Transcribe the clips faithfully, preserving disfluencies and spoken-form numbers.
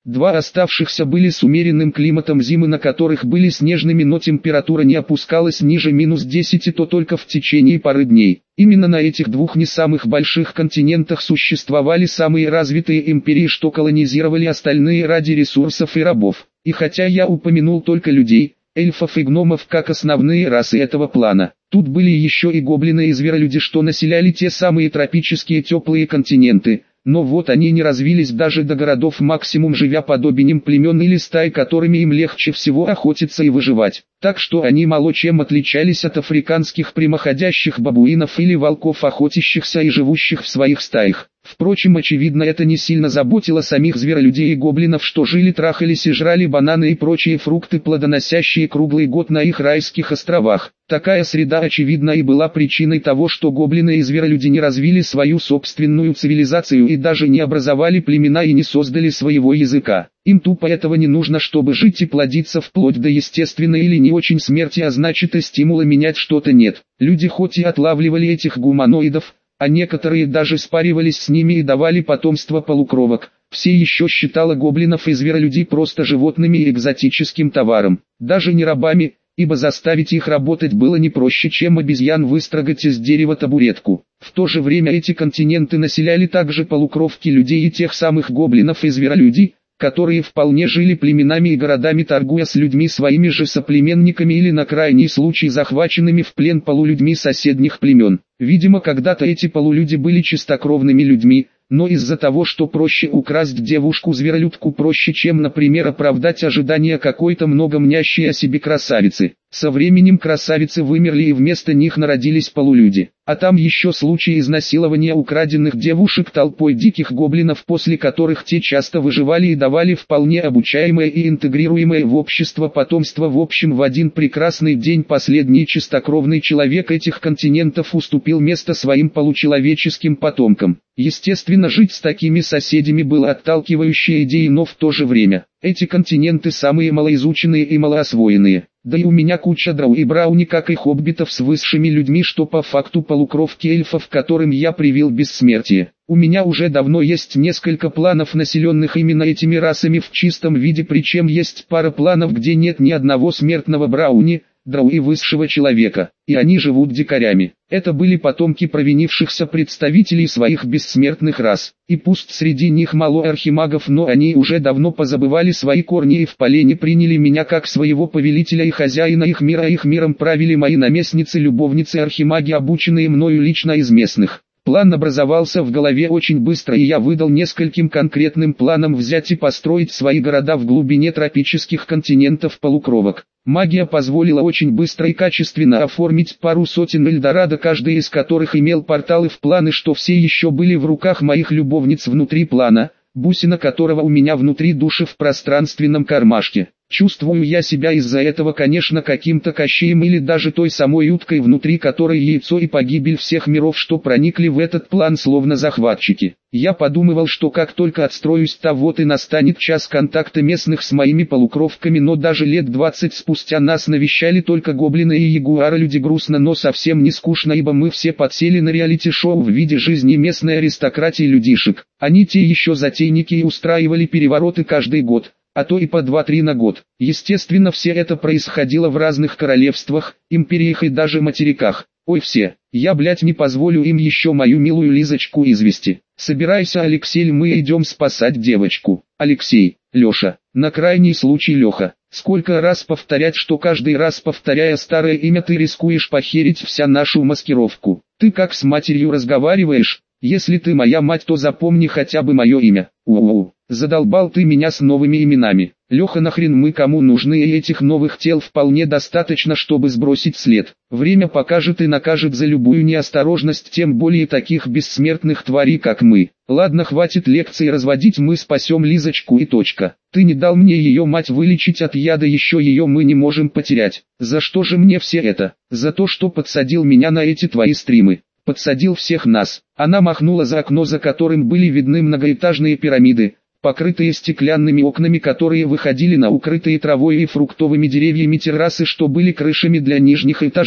Два оставшихся были с умеренным климатом, зимы на которых были снежными, но температура не опускалась ниже минус десяти, то только в течение пары дней. Именно на этих двух не самых больших континентах существовали самые развитые империи, что колонизировали остальные ради ресурсов и рабов. И хотя я упомянул только людей, эльфов и гномов как основные расы этого плана, тут были еще и гоблины и зверолюди, что населяли те самые тропические теплые континенты. Но вот они не развились даже до городов, максимум живя подобием племен или стай, которыми им легче всего охотиться и выживать. Так что они мало чем отличались от африканских прямоходящих бабуинов или волков, охотящихся и живущих в своих стаях. Впрочем, очевидно, это не сильно заботило самих зверолюдей и гоблинов, что жили, трахались и жрали бананы и прочие фрукты, плодоносящие круглый год на их райских островах. Такая среда, очевидно, и была причиной того, что гоблины и зверолюди не развили свою собственную цивилизацию и даже не образовали племена и не создали своего языка. Им тупо этого не нужно, чтобы жить и плодиться вплоть до естественной или не очень смерти, а значит и стимула менять что-то нет. Люди хоть и отлавливали этих гуманоидов, а некоторые даже спаривались с ними и давали потомство полукровок, все еще считало гоблинов и зверолюдей просто животными и экзотическим товаром, даже не рабами, ибо заставить их работать было не проще, чем обезьян выстрогать из дерева табуретку. В то же время эти континенты населяли также полукровки людей и тех самых гоблинов и зверолюдей, которые вполне жили племенами и городами, торгуя с людьми своими же соплеменниками или на крайний случай захваченными в плен полулюдьми соседних племен. Видимо, когда-то эти полулюди были чистокровными людьми, но из-за того, что проще украсть девушку-зверолюдку проще, чем, например, оправдать ожидания какой-то многомнящей о себе красавицы, со временем красавицы вымерли и вместо них народились полулюди. А там еще случаи изнасилования украденных девушек толпой диких гоблинов, после которых те часто выживали и давали вполне обучаемое и интегрируемое в общество потомство. В общем, в один прекрасный день последний чистокровный человек этих континентов уступил место своим получеловеческим потомкам. Естественно, жить с такими соседями было отталкивающей идеей, но в то же время эти континенты самые малоизученные и малоосвоенные. Да и у меня куча драу и брауни, как и хоббитов с высшими людьми, что по факту полукровки эльфов, которым я привил бессмертие. У меня уже давно есть несколько планов, населенных именно этими расами в чистом виде, причем есть пара планов, где нет ни одного смертного брауни, драу и высшего человека, и они живут дикарями. Это были потомки провинившихся представителей своих бессмертных рас, и пусть среди них мало архимагов, но они уже давно позабывали свои корни и в полене приняли меня как своего повелителя и хозяина их мира. Их миром правили мои наместницы-любовницы-архимаги, обученные мною лично из местных. План образовался в голове очень быстро, и я выдал нескольким конкретным планам взять и построить свои города в глубине тропических континентов полукровок. Магия позволила очень быстро и качественно оформить пару сотен Эльдорадо, каждый из которых имел порталы в планы, что все еще были в руках моих любовниц внутри плана, бусина которого у меня внутри души в пространственном кармашке. Чувствую я себя из-за этого, конечно, каким-то Кощеем или даже той самой уткой, внутри которой яйцо и погибель всех миров, что проникли в этот план словно захватчики. Я подумывал, что как только отстроюсь, то вот и настанет час контакта местных с моими полукровками, но даже лет двадцать спустя нас навещали только гоблины и ягуары-люди. Грустно, но совсем не скучно, ибо мы все подсели на реалити-шоу в виде жизни местной аристократии людишек. Они те еще затейники и устраивали перевороты каждый год, а то и по два-три на год. Естественно, все это происходило в разных королевствах, империях и даже материках. Ой, все, я, блять, не позволю им еще мою милую Лизочку извести. Собирайся, Алексей, мы идем спасать девочку. Алексей, Леша, на крайний случай Леха. Сколько раз повторять, что каждый раз повторяя старое имя ты рискуешь похерить вся нашу маскировку. Ты как с матерью разговариваешь? Если ты моя мать, то запомни хотя бы мое имя. У-у-у. Задолбал ты меня с новыми именами. Леха, нахрен мы кому нужны, и этих новых тел вполне достаточно, чтобы сбросить след. Время покажет и накажет за любую неосторожность, тем более таких бессмертных тварей, как мы. Ладно, хватит лекций разводить, мы спасем Лизочку и точка. Ты не дал мне ее мать вылечить от яда, еще ее мы не можем потерять. За что же мне все это? За то, что подсадил меня на эти твои стримы. Подсадил всех нас. Она махнула за окно, за которым были видны многоэтажные пирамиды, покрытые стеклянными окнами, которые выходили на укрытые травой и фруктовыми деревьями террасы, что были крышами для нижних этажей.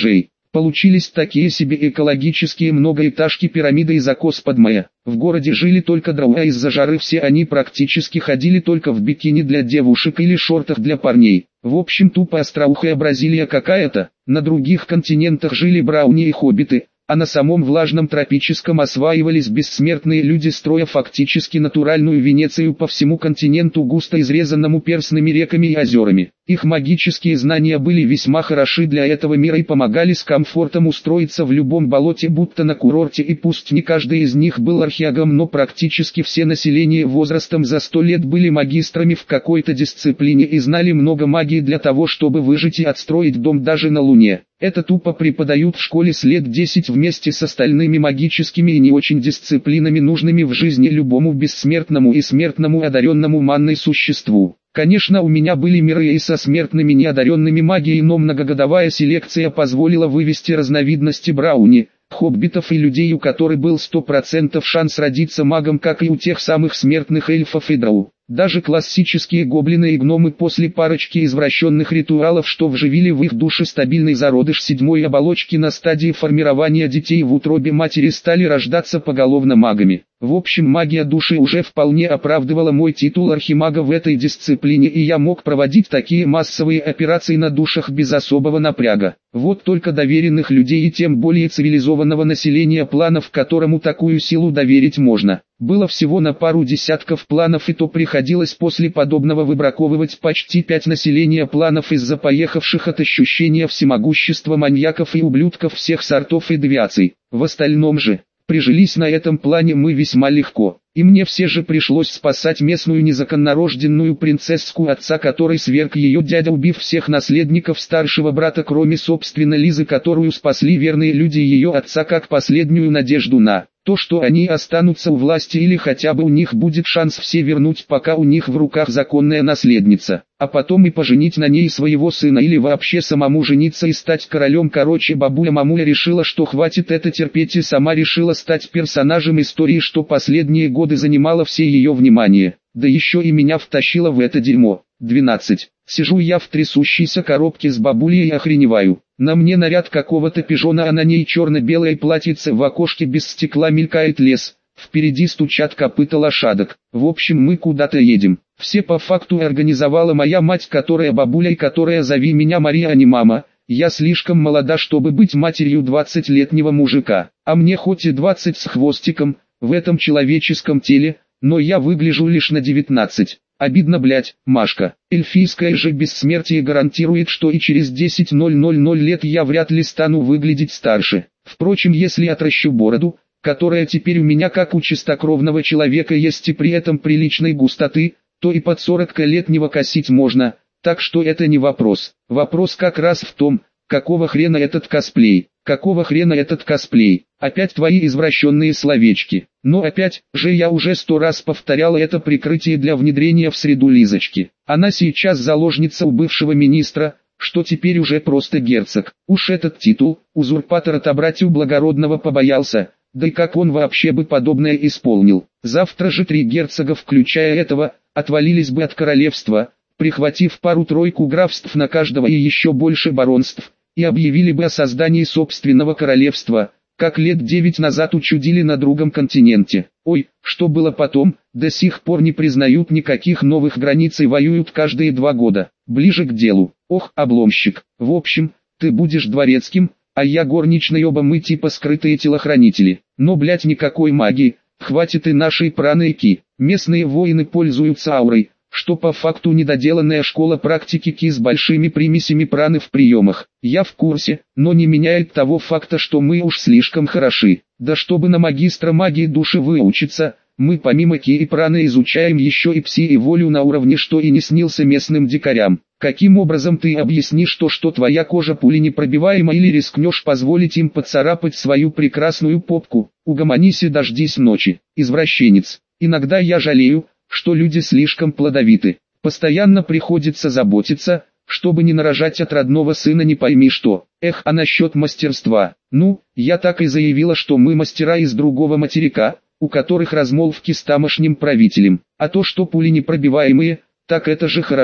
Получились такие себе экологические многоэтажки пирамиды из окос под мая. В городе жили только дрова, из-за жары все они практически ходили только в бикини для девушек или шортах для парней. В общем, тупо остроухая Бразилия какая-то. На других континентах жили брауни и хоббиты, а на самом влажном тропическом осваивались бессмертные люди, строя фактически натуральную Венецию по всему континенту, густо изрезанному перстными реками и озерами. Их магические знания были весьма хороши для этого мира и помогали с комфортом устроиться в любом болоте, будто на курорте, и пусть не каждый из них был археологом, но практически все население возрастом за сто лет были магистрами в какой-то дисциплине и знали много магии для того, чтобы выжить и отстроить дом даже на Луне. Это тупо преподают в школе с лет десять вместе с остальными магическими и не очень дисциплинами, нужными в жизни любому бессмертному и смертному одаренному манной существу. Конечно, у меня были миры и со смертными неодаренными магией, но многогодовая селекция позволила вывести разновидности брауни, хоббитов и людей, у которых был сто процентов шанс родиться магом, как и у тех самых смертных эльфов и дроу. Даже классические гоблины и гномы после парочки извращенных ритуалов, что вживили в их души стабильный зародыш седьмой оболочки на стадии формирования детей в утробе матери, стали рождаться поголовно магами. В общем, магия души уже вполне оправдывала мой титул архимага в этой дисциплине, и я мог проводить такие массовые операции на душах без особого напряга. Вот только доверенных людей и тем более цивилизованного населения планов, которому такую силу доверить можно, было всего на пару десятков планов, и то приходилось после подобного выбраковывать почти пять населения планов из-за поехавших от ощущения всемогущества маньяков и ублюдков всех сортов и девиаций. В остальном же, прижились на этом плане мы весьма легко, и мне все же пришлось спасать местную незаконнорожденную принцесску отца, который сверг ее дядя, убив всех наследников старшего брата, кроме собственно Лизы, которую спасли верные люди ее отца как последнюю надежду на то, что они останутся у власти или хотя бы у них будет шанс все вернуть, пока у них в руках законная наследница, а потом и поженить на ней своего сына или вообще самому жениться и стать королем. Короче, бабуля-мамуля решила, что хватит это терпеть, и сама решила стать персонажем истории, что последние годы занимало все ее внимание, да еще и меня втащила в это дерьмо. двенадцать. Сижу я в трясущейся коробке с бабулей и охреневаю. На мне наряд какого-то пижона, а на ней черно-белое платьице, в окошке без стекла мелькает лес, впереди стучат копыта лошадок. В общем, мы куда-то едем. Все по факту организовала моя мать, которая бабуля и которая зови меня Мария, а не мама. Я слишком молода, чтобы быть матерью двадцатилетнего мужика, а мне хоть и двадцать с хвостиком, в этом человеческом теле, но я выгляжу лишь на девятнадцать. Обидно, блять, Машка. Эльфийское же бессмертие гарантирует, что и через десять лет я вряд ли стану выглядеть старше. Впрочем, если отращу бороду, которая теперь у меня как у чистокровного человека есть и при этом приличной густоты, то и под сорок-летнего косить можно, так что это не вопрос. Вопрос как раз в том, какого хрена этот косплей, какого хрена этот косплей, опять твои извращенные словечки. Но опять же я уже сто раз повторяла, это прикрытие для внедрения в среду Лизочки. Она сейчас заложница у бывшего министра, что теперь уже просто герцог. Уж этот титул, узурпатор, отобрать у благородного побоялся, да и как он вообще бы подобное исполнил. Завтра же три герцога, включая этого, отвалились бы от королевства, прихватив пару-тройку графств на каждого и еще больше баронств, и объявили бы о создании собственного королевства, как лет девять назад учудили на другом континенте. Ой, что было потом, до сих пор не признают никаких новых границ и воюют каждые два года. Ближе к делу. Ох, обломщик. В общем, ты будешь дворецким, а я горничной, оба мы типа скрытые телохранители. Но, блять, никакой магии, хватит и нашей праны-ки. Местные воины пользуются аурой, что по факту недоделанная школа практики ки с большими примесями праны в приемах. Я в курсе, но не меняет того факта, что мы уж слишком хороши. Да чтобы на магистра магии души выучиться, мы помимо ки и праны изучаем еще и пси и волю на уровне, что и не снился местным дикарям. Каким образом ты объяснишь то, что твоя кожа пуленепробиваема, или рискнешь позволить им поцарапать свою прекрасную попку? Угомонись и дождись ночи, извращенец. Иногда я жалею, что люди слишком плодовиты. Постоянно приходится заботиться, чтобы не нарожать от родного сына не пойми что. Эх, а насчет мастерства? Ну, я так и заявила, что мы мастера из другого материка, у которых размолвки с тамошним правителем. А то, что пули непробиваемые, так это же хорошо.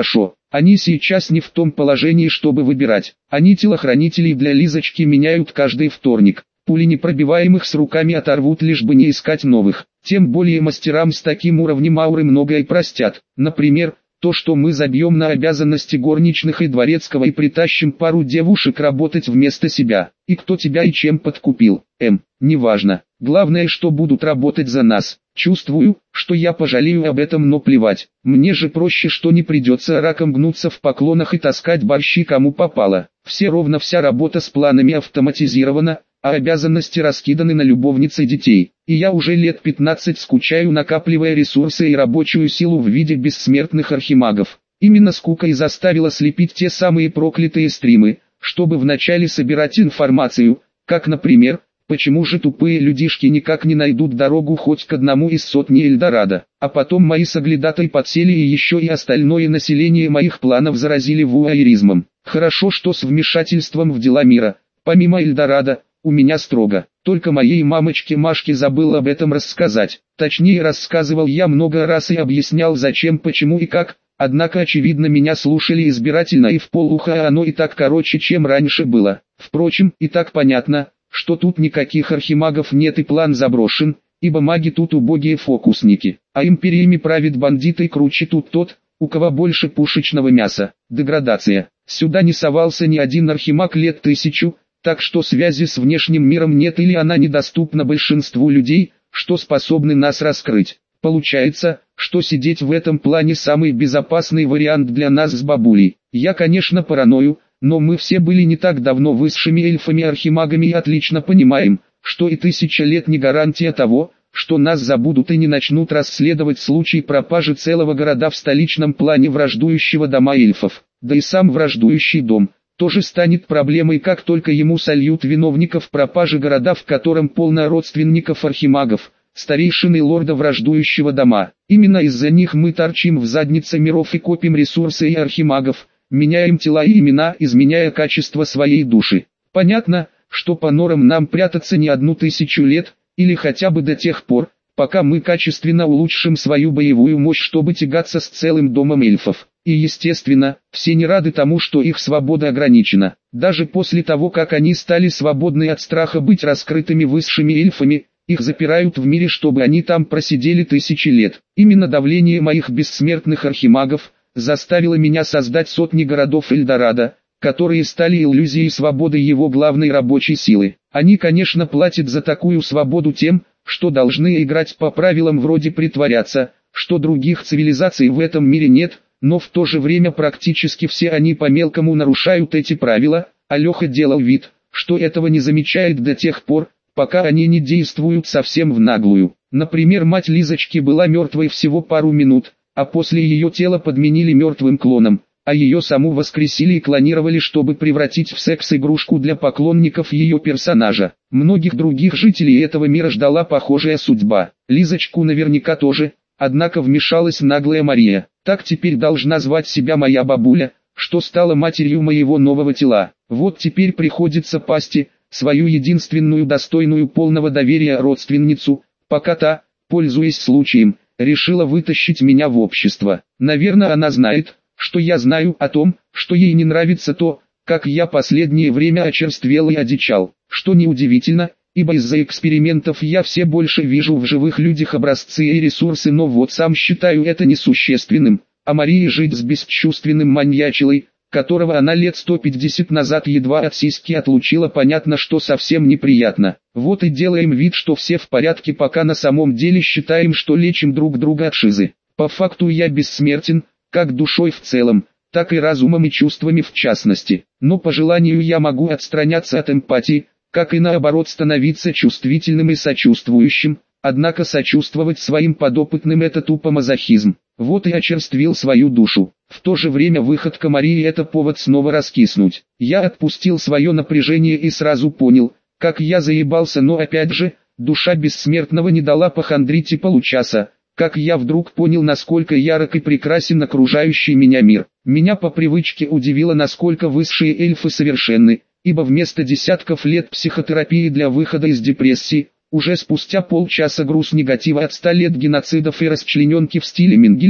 Они сейчас не в том положении, чтобы выбирать. Они телохранителей для Лизочки меняют каждый вторник. Пули непробиваемых с руками оторвут, лишь бы не искать новых. Тем более мастерам с таким уровнем ауры многое простят. Например, то, что мы забьем на обязанности горничных и дворецкого и притащим пару девушек работать вместо себя. И кто тебя и чем подкупил, эм, неважно. Главное, что будут работать за нас. Чувствую, что я пожалею об этом, но плевать. Мне же проще, что не придется раком гнуться в поклонах и таскать борщи кому попало. Все ровно вся работа с планами автоматизирована, а обязанности раскиданы на любовниц и детей. И я уже лет пятнадцать скучаю, накапливая ресурсы и рабочую силу в виде бессмертных архимагов. Именно скука и заставила слепить те самые проклятые стримы, чтобы вначале собирать информацию, как, например, почему же тупые людишки никак не найдут дорогу хоть к одному из сотни Эльдорадо, а потом мои соглядатой подсели и еще и остальное население моих планов заразили вуайеризмом. Хорошо, что с вмешательством в дела мира, помимо Эльдорадо, у меня строго. Только моей мамочке Машке забыл об этом рассказать. Точнее, рассказывал я много раз и объяснял зачем, почему и как, однако очевидно меня слушали избирательно и вполуха, а оно и так короче, чем раньше было. Впрочем, и так понятно, что тут никаких архимагов нет и план заброшен, ибо маги тут убогие фокусники, а империями правит бандиты, и круче тут тот, у кого больше пушечного мяса. Деградация. Сюда не совался ни один архимаг лет тысячу, так что связи с внешним миром нет или она недоступна большинству людей, что способны нас раскрыть. Получается, что сидеть в этом плане самый безопасный вариант для нас с бабулей. Я, конечно, параною, но мы все были не так давно высшими эльфами-архимагами и отлично понимаем, что и тысяча лет не гарантия того, что нас забудут и не начнут расследовать случай пропажи целого города в столичном плане враждующего дома эльфов. Да и сам враждующий дом тоже станет проблемой, как только ему сольют виновников пропажи города, в котором полно родственников архимагов, старейшин и лорда враждующего дома. Именно из-за них мы торчим в заднице миров и копим ресурсы и архимагов, меняем тела и имена, изменяя качество своей души. Понятно, что по норам нам прятаться не одну тысячу лет, или хотя бы до тех пор, пока мы качественно улучшим свою боевую мощь, чтобы тягаться с целым домом эльфов. И естественно, все не рады тому, что их свобода ограничена. Даже после того, как они стали свободны от страха быть раскрытыми высшими эльфами, их запирают в мире, чтобы они там просидели тысячи лет. Именно давление моих бессмертных архимагов заставило меня создать сотни городов Эльдорадо, которые стали иллюзией свободы его главной рабочей силы. Они, конечно, платят за такую свободу тем, что должны играть по правилам вроде притворяться, что других цивилизаций в этом мире нет, но в то же время практически все они по-мелкому нарушают эти правила, а Леха делал вид, что этого не замечает до тех пор, пока они не действуют совсем в наглую. Например, мать Лизочки была мертвой всего пару минут, а после ее тело подменили мертвым клоном, а ее саму воскресили и клонировали, чтобы превратить в секс-игрушку для поклонников ее персонажа. Многих других жителей этого мира ждала похожая судьба. Лизочку наверняка тоже, однако вмешалась наглая Мария. Так теперь должна звать себя моя бабуля, что стала матерью моего нового тела. Вот теперь приходится пасти свою единственную достойную полного доверия родственницу, пока та, пользуясь случаем, решила вытащить меня в общество. Наверное, она знает, что я знаю о том, что ей не нравится то, как я последнее время очерствел и одичал. Что неудивительно, ибо из-за экспериментов я все больше вижу в живых людях образцы и ресурсы, но вот сам считаю это несущественным. А Марии жить с бесчувственным маньячилой, которого она лет сто пятьдесят назад едва от сиськи отлучила, понятно, что совсем неприятно. Вот и делаем вид, что все в порядке, пока на самом деле считаем, что лечим друг друга от шизы. По факту я бессмертен, как душой в целом, так и разумом и чувствами в частности. Но по желанию я могу отстраняться от эмпатии, как и наоборот становиться чувствительным и сочувствующим, однако сочувствовать своим подопытным — это тупо мазохизм. Вот и очерствил свою душу. В то же время выходка Марии — это повод снова раскиснуть. Я отпустил свое напряжение и сразу понял, как я заебался, но опять же, душа бессмертного не дала похандрить и получаса, как я вдруг понял, насколько ярок и прекрасен окружающий меня мир. Меня по привычке удивило, насколько высшие эльфы совершенны, ибо вместо десятков лет психотерапии для выхода из депрессии, уже спустя полчаса груз негатива от ста лет геноцидов и расчлененки в стиле Менгеле,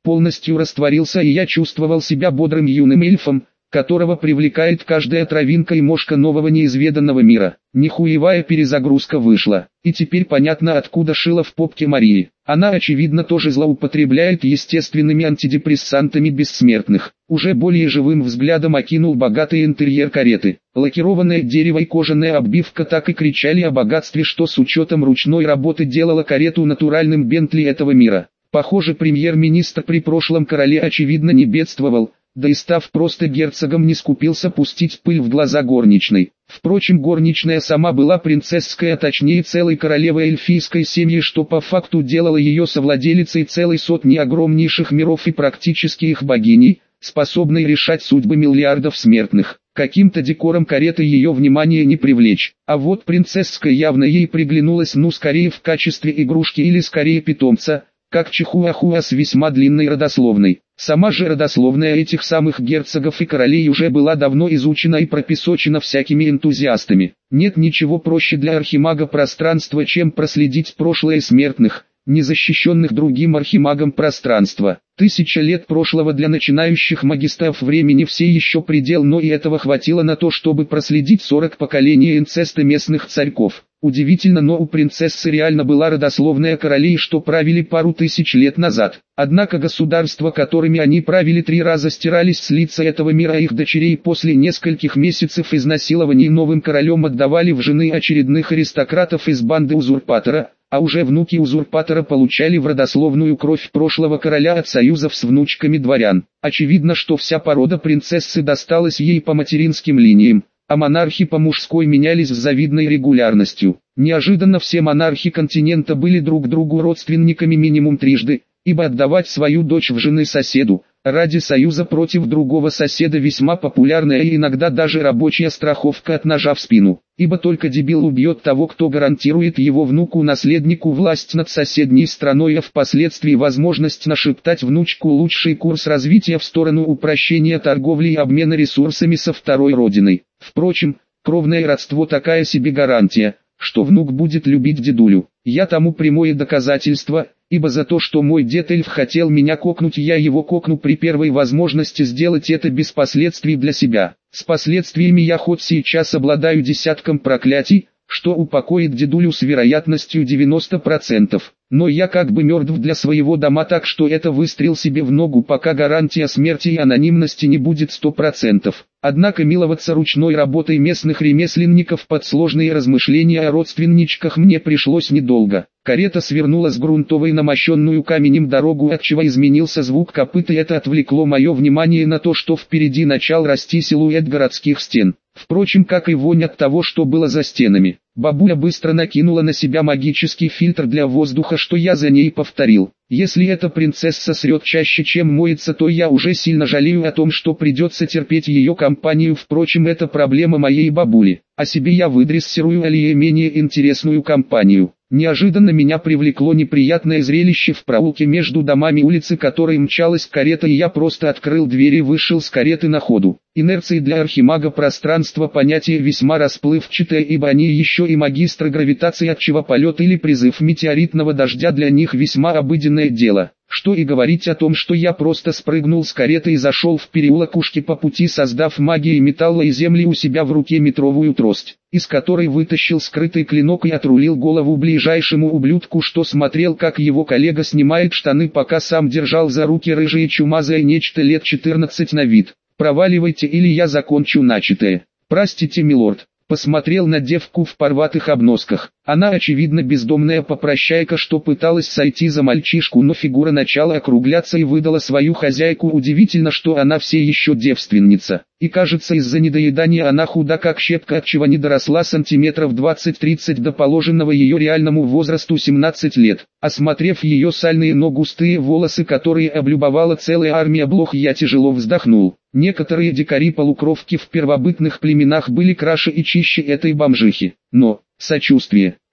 полностью растворился, и я чувствовал себя бодрым юным эльфом, которого привлекает каждая травинка и мошка нового неизведанного мира. Нихуевая перезагрузка вышла, и теперь понятно, откуда шило в попке Марии. Она очевидно тоже злоупотребляет естественными антидепрессантами бессмертных. Уже более живым взглядом окинул богатый интерьер кареты. Лакированное дерево и кожаная оббивка так и кричали о богатстве, что с учетом ручной работы делала карету натуральным Бентли этого мира. Похоже, премьер-министр при прошлом короле очевидно не бедствовал, да и став просто герцогом не скупился пустить пыль в глаза горничной. Впрочем, горничная сама была принцесской, а точнее целой королевой эльфийской семьи, что по факту делало ее совладелицей целой сотни огромнейших миров и практически их богиней, способной решать судьбы миллиардов смертных. Каким-то декором кареты ее внимание не привлечь, а вот принцесска явно ей приглянулась, ну скорее в качестве игрушки или скорее питомца, как Чихуахуа с весьма длинной родословной. Сама же родословная этих самых герцогов и королей уже была давно изучена и пропесочена всякими энтузиастами. Нет ничего проще для архимага пространства, чем проследить прошлое смертных, незащищенных другим архимагом пространства. Тысяча лет прошлого для начинающих магистров времени все еще предел, но и этого хватило на то, чтобы проследить сорок поколений инцеста местных царьков. Удивительно, но у принцессы реально была родословная королей, что правили пару тысяч лет назад. Однако государства, которыми они правили, три раза стирались с лица этого мира, а их дочерей после нескольких месяцев изнасилований новым королем отдавали в жены очередных аристократов из банды узурпатора, а уже внуки узурпатора получали в родословную кровь прошлого короля от союзов с внучками дворян. Очевидно, что вся порода принцессы досталась ей по материнским линиям, а монархи по мужской менялись с завидной регулярностью. Неожиданно все монархи континента были друг другу родственниками минимум трижды, ибо отдавать свою дочь в жены соседу, ради союза против другого соседа весьма популярная и иногда даже рабочая страховка от ножа в спину, ибо только дебил убьет того, кто гарантирует его внуку-наследнику власть над соседней страной, а впоследствии возможность нашептать внучку лучший курс развития в сторону упрощения торговли и обмена ресурсами со второй родиной. Впрочем, кровное родство такая себе гарантия, что внук будет любить дедулю. Я тому прямое доказательство, ибо за то, что мой дед эльф хотел меня кокнуть, я его кокну при первой возможности сделать это без последствий для себя. С последствиями я хоть сейчас обладаю десятком проклятий, что упокоит дедулю с вероятностью девяносто процентов. Но я как бы мертв для своего дома, так что это выстрел себе в ногу, пока гарантия смерти и анонимности не будет сто процентов. Однако миловаться ручной работой местных ремесленников под сложные размышления о родственничках мне пришлось недолго. Карета свернула с грунтовой на мощенную каменем дорогу, отчего изменился звук копыт, и это отвлекло мое внимание на то, что впереди начал расти силуэт городских стен. Впрочем, как и вонь от того, что было за стенами. Бабуля быстро накинула на себя магический фильтр для воздуха, что я за ней повторил. Если эта принцесса срет чаще, чем моется, то я уже сильно жалею о том, что придется терпеть ее компанию. Впрочем, это проблема моей бабули. О себе я выдрессирую алие менее интересную компанию. Неожиданно меня привлекло неприятное зрелище в проулке между домами улицы, которой мчалась карета, и я просто открыл дверь и вышел с кареты на ходу. Инерции для архимага пространства понятие весьма расплывчатое, ибо они еще и магистры гравитации, отчего полет или призыв метеоритного дождя для них весьма обыденное дело. Что и говорить о том, что я просто спрыгнул с кареты и зашел в переулок ушки по пути, создав магией металла и земли у себя в руке метровую трость, из которой вытащил скрытый клинок и отрулил голову ближайшему ублюдку, что смотрел, как его коллега снимает штаны, пока сам держал за руки рыжее чумазое нечто лет четырнадцать на вид. «Проваливайте, или я закончу начатое». «Простите, милорд». Посмотрел на девку в порватых обносках. Она очевидно бездомная попрощайка, что пыталась сойти за мальчишку, но фигура начала округляться и выдала свою хозяйку. Удивительно, что она все еще девственница. И кажется, из-за недоедания она худа как щепка, отчего не доросла сантиметров двадцать-тридцать до положенного ее реальному возрасту семнадцать лет. Осмотрев ее сальные, но густые волосы, которые облюбовала целая армия блох, я тяжело вздохнул. Некоторые дикари-полукровки в первобытных племенах были краше и чище этой бомжихи. Но, сочувствие.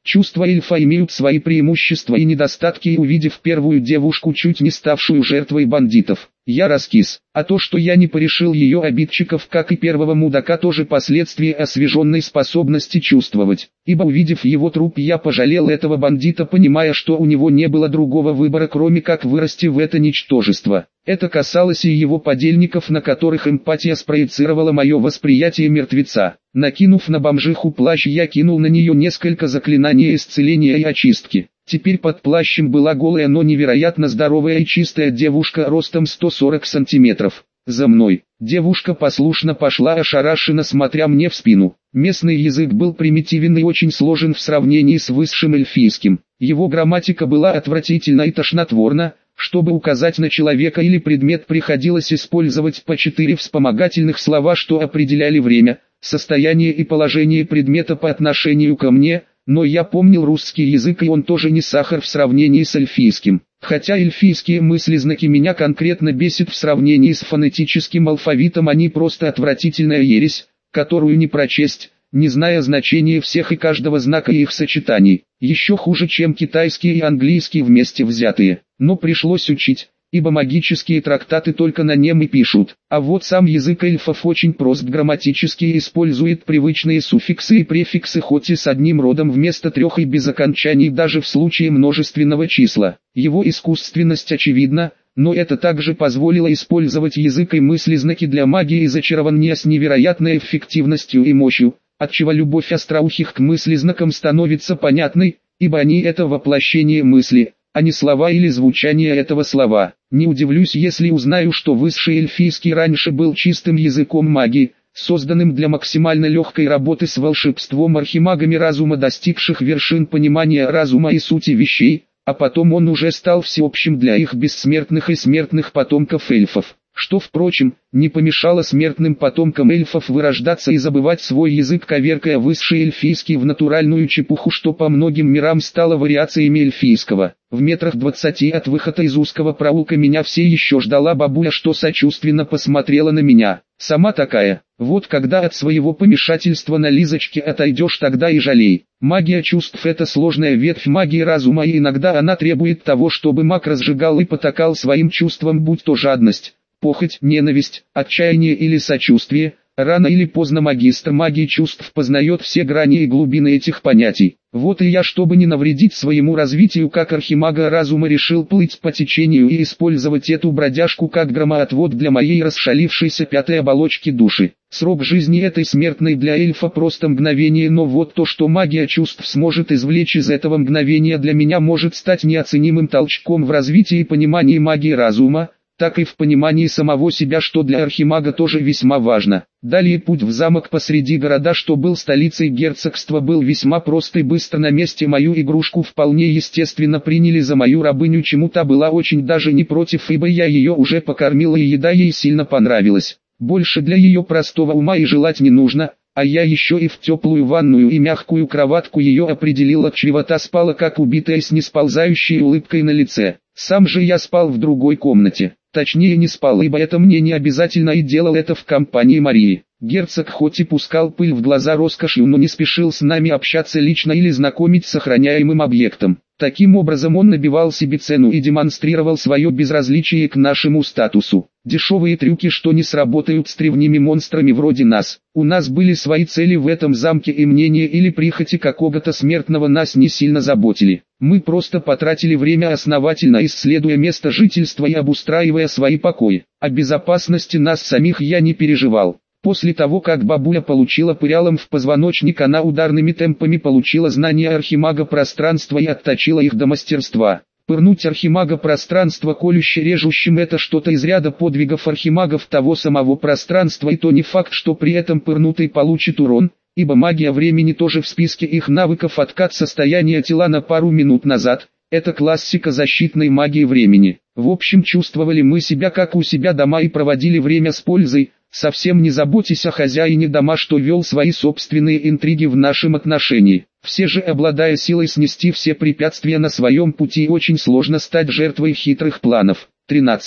Чувства эльфа имеют свои преимущества и недостатки, и увидев первую девушку, чуть не ставшую жертвой бандитов, я раскис. А то, что я не порешил ее обидчиков, как и первого мудака, тоже последствия освеженной способности чувствовать. Ибо увидев его труп, я пожалел этого бандита, понимая, что у него не было другого выбора, кроме как вырасти в это ничтожество. Это касалось и его подельников, на которых эмпатия спроецировала мое восприятие мертвеца. Накинув на бомжиху плащ, я кинул на нее несколько заклинаний исцеления и очистки. Теперь под плащем была голая, но невероятно здоровая и чистая девушка ростом сто сорок сантиметров. За мной. Девушка послушно пошла, ошарашенно смотря мне в спину. Местный язык был примитивен и очень сложен в сравнении с высшим эльфийским. Его грамматика была отвратительна и тошнотворна. Чтобы указать на человека или предмет, приходилось использовать по четыре вспомогательных слова, что определяли время, состояние и положение предмета по отношению ко мне. Но я помнил русский язык, и он тоже не сахар в сравнении с эльфийским. Хотя эльфийские мыслезнаки меня конкретно бесит в сравнении с фонетическим алфавитом, они просто отвратительная ересь, которую не прочесть, не зная значения всех и каждого знака и их сочетаний. Еще хуже, чем китайский и английский вместе взятые. Но пришлось учить, ибо магические трактаты только на нем и пишут. А вот сам язык эльфов очень прост грамматически и использует привычные суффиксы и префиксы, хоть и с одним родом вместо трех и без окончаний даже в случае множественного числа. Его искусственность очевидна, но это также позволило использовать язык и мыслезнаки для магии и зачарования с невероятной эффективностью и мощью, отчего любовь остроухих к мыслезнакам становится понятной, ибо они — это воплощение мысли, а не слова или звучание этого слова. Не удивлюсь, если узнаю, что высший эльфийский раньше был чистым языком магии, созданным для максимально легкой работы с волшебством архимагами разума, достигших вершин понимания разума и сути вещей, а потом он уже стал всеобщим для их бессмертных и смертных потомков эльфов. Что, впрочем, не помешало смертным потомкам эльфов вырождаться и забывать свой язык, коверкая высший эльфийский в натуральную чепуху, что по многим мирам стало вариациями эльфийского. В метрах двадцати от выхода из узкого проулка меня все еще ждала бабуля, что сочувственно посмотрела на меня. Сама такая: вот когда от своего помешательства на Лизочке отойдешь, тогда и жалей. Магия чувств — это сложная ветвь магии разума, и иногда она требует того, чтобы маг разжигал и потакал своим чувствам, будь то жадность, похоть, ненависть, отчаяние или сочувствие. Рано или поздно магистр магии чувств познает все грани и глубины этих понятий. Вот и я, чтобы не навредить своему развитию как архимага разума, решил плыть по течению и использовать эту бродяжку как громоотвод для моей расшалившейся пятой оболочки души. Срок жизни этой смертной для эльфа просто мгновение, но вот то, что магия чувств сможет извлечь из этого мгновения, для меня может стать неоценимым толчком в развитии и понимании магии разума, так и в понимании самого себя, что для архимага тоже весьма важно. Далее путь в замок посреди города, что был столицей герцогства, был весьма прост и быстро. На месте мою игрушку вполне естественно приняли за мою рабыню, чему та была очень даже не против, ибо я ее уже покормила и еда ей сильно понравилась. Больше для ее простого ума и желать не нужно, а я еще и в теплую ванную и мягкую кроватку ее определила, чего та спала как убитая с несползающей улыбкой на лице. Сам же я спал в другой комнате. Точнее, не спал, ибо это мне не обязательно, и делал это в компании Марии. Герцог хоть и пускал пыль в глаза роскошью, но не спешил с нами общаться лично или знакомить с охраняемым объектом. Таким образом он набивал себе цену и демонстрировал свое безразличие к нашему статусу. Дешевые трюки, что не сработают с древними монстрами вроде нас. У нас были свои цели в этом замке, и мнение или прихоти какого-то смертного нас не сильно заботили. Мы просто потратили время, основательно исследуя место жительства и обустраивая свои покои. О безопасности нас самих я не переживал. После того, как бабуля получила пырялом в позвоночник, она ударными темпами получила знания архимага пространства и отточила их до мастерства. Пырнуть архимага пространства колюще-режущим — это что-то из ряда подвигов архимагов того самого пространства, и то не факт, что при этом пырнутый получит урон, ибо магия времени тоже в списке их навыков. Откат состояния тела на пару минут назад — это классика защитной магии времени. В общем, чувствовали мы себя как у себя дома и проводили время с пользой, совсем не заботясь о хозяине дома, что вел свои собственные интриги в нашем отношении. Все же, обладая силой снести все препятствия на своем пути, очень сложно стать жертвой хитрых планов. тринадцать.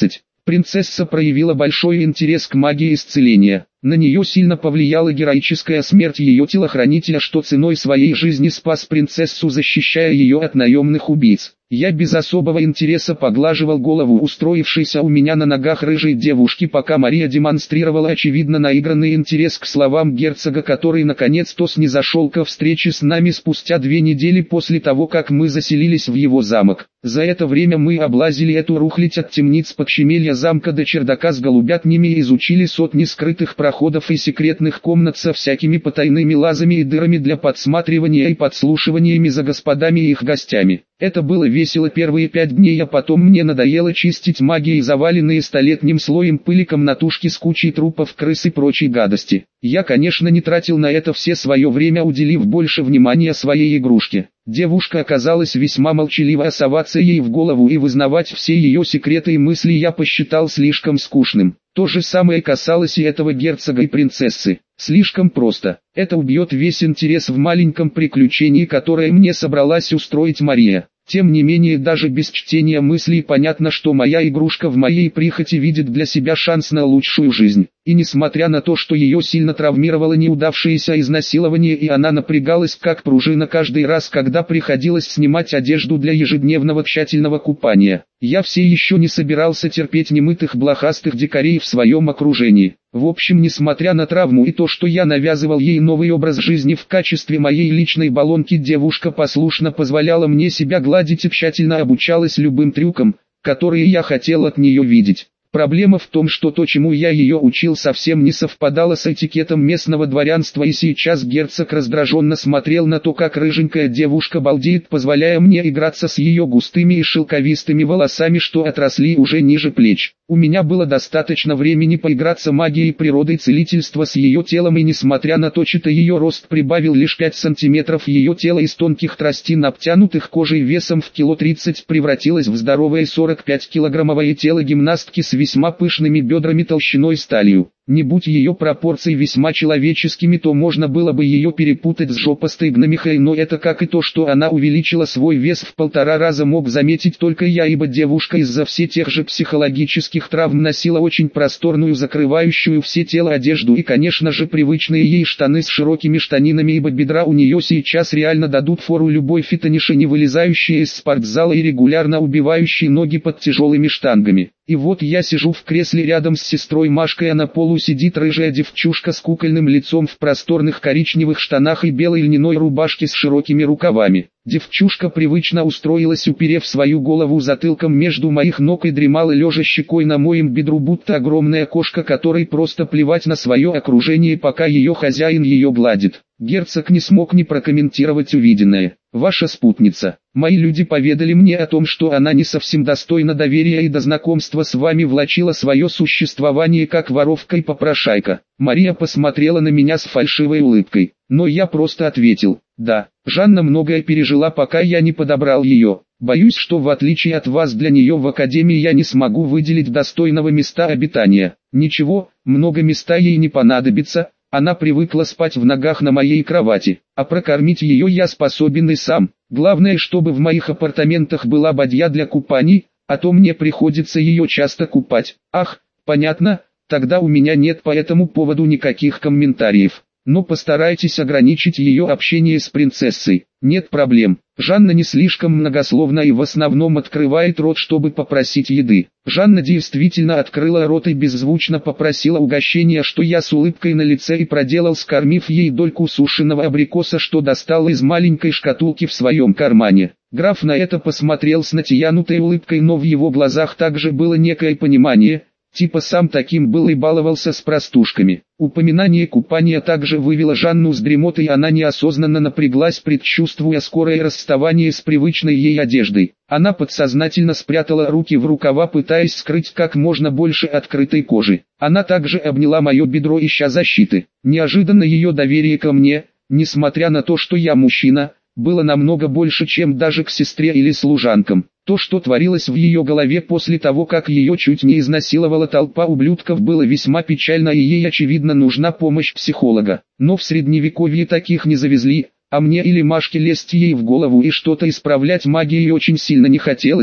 Принцесса проявила большой интерес к магии исцеления. На нее сильно повлияла героическая смерть ее телохранителя, что ценой своей жизни спас принцессу, защищая ее от наемных убийц. Я без особого интереса поглаживал голову устроившейся у меня на ногах рыжей девушки, пока Мария демонстрировала очевидно наигранный интерес к словам герцога, который наконец-то снизошел ко встрече с нами спустя две недели после того, как мы заселились в его замок. За это время мы облазили эту рухлядь от темниц подземелья замка до чердака с голубятнями и изучили сотни скрытых проходов и секретных комнат со всякими потайными лазами и дырами для подсматривания и подслушиваниями за господами и их гостями. Это было весело первые пять дней, а потом мне надоело чистить магией заваленные столетним слоем пыли комнатушки с кучей трупов крыс и прочей гадости. Я, конечно, не тратил на это все свое время, уделив больше внимания своей игрушке. Девушка оказалась весьма молчалива, а соваться ей в голову и вызнавать все ее секреты и мысли я посчитал слишком скучным. То же самое касалось и этого герцога и принцессы. Слишком просто. Это убьет весь интерес в маленьком приключении, которое мне собралась устроить Мария. Тем не менее, даже без чтения мыслей понятно, что моя игрушка в моей прихоти видит для себя шанс на лучшую жизнь. И несмотря на то, что ее сильно травмировало неудавшееся изнасилование и она напрягалась как пружина каждый раз, когда приходилось снимать одежду для ежедневного тщательного купания, я все еще не собирался терпеть немытых блохастых дикарей в своем окружении. В общем, несмотря на травму и то, что я навязывал ей новый образ жизни в качестве моей личной баллонки, девушка послушно позволяла мне себя гладить и тщательно обучалась любым трюкам, которые я хотел от нее видеть. Проблема в том, что то, чему я ее учил, совсем не совпадало с этикетом местного дворянства, и сейчас герцог раздраженно смотрел на то, как рыженькая девушка балдеет, позволяя мне играться с ее густыми и шелковистыми волосами, что отросли уже ниже плеч. У меня было достаточно времени поиграться магией природы и целительства с ее телом, и несмотря на то, что ее рост прибавил лишь пять сантиметров, ее тело из тонких тростин, обтянутых кожей весом в кило тридцать, превратилось в здоровое сорок пять килограммовое тело гимнастки с весьма пышными бедрами толщиной сталью. Не будь ее пропорции весьма человеческими, то можно было бы ее перепутать с жопастой гномихой, но это, как и то, что она увеличила свой вес в полтора раза, мог заметить только я, ибо девушка из-за все тех же психологических травм носила очень просторную, закрывающую все тело одежду и, конечно же, привычные ей штаны с широкими штанинами, ибо бедра у нее сейчас реально дадут фору любой фитонише, не вылезающей из спортзала и регулярно убивающей ноги под тяжелыми штангами. И вот я сижу в кресле рядом с сестрой Машкой, а на полу сидит рыжая девчушка с кукольным лицом в просторных коричневых штанах и белой льняной рубашке с широкими рукавами. Девчушка привычно устроилась, уперев свою голову затылком между моих ног, и дремала лежа щекой на моем бедру, будто огромная кошка, которой просто плевать на свое окружение, пока ее хозяин ее гладит. Герцог не смог не прокомментировать увиденное. «Ваша спутница. Мои люди поведали мне о том, что она не совсем достойна доверия и до знакомства с вами влачила свое существование как воровка и попрошайка». Мария посмотрела на меня с фальшивой улыбкой, но я просто ответил: «Да, Жанна многое пережила, пока я не подобрал ее. Боюсь, что в отличие от вас, для нее в академии я не смогу выделить достойного места обитания». «Ничего, много места ей не понадобится. Она привыкла спать в ногах на моей кровати, а прокормить ее я способен и сам. Главное, чтобы в моих апартаментах была бадья для купаний, а то мне приходится ее часто купать». «Ах, понятно, тогда у меня нет по этому поводу никаких комментариев. Но постарайтесь ограничить ее общение с принцессой». «Нет проблем». Жанна не слишком многословна и в основном открывает рот, чтобы попросить еды. Жанна действительно открыла рот и беззвучно попросила угощения, что я с улыбкой на лице и проделал, скормив ей дольку сушеного абрикоса, что достал из маленькой шкатулки в своем кармане. Граф на это посмотрел с натянутой улыбкой, но в его глазах также было некое понимание, типа сам таким был и баловался с простушками. Упоминание купания также вывело Жанну с дремоты, и она неосознанно напряглась, предчувствуя скорое расставание с привычной ей одеждой. Она подсознательно спрятала руки в рукава, пытаясь скрыть как можно больше открытой кожи. Она также обняла мое бедро, ища защиты. Неожиданно ее доверие ко мне, несмотря на то, что я мужчина, было намного больше, чем даже к сестре или служанкам. То, что творилось в ее голове после того, как ее чуть не изнасиловала толпа ублюдков, было весьма печально, и ей очевидно нужна помощь психолога. Но в средневековье таких не завезли, а мне или Машке лезть ей в голову и что-то исправлять магией очень сильно не хотелось.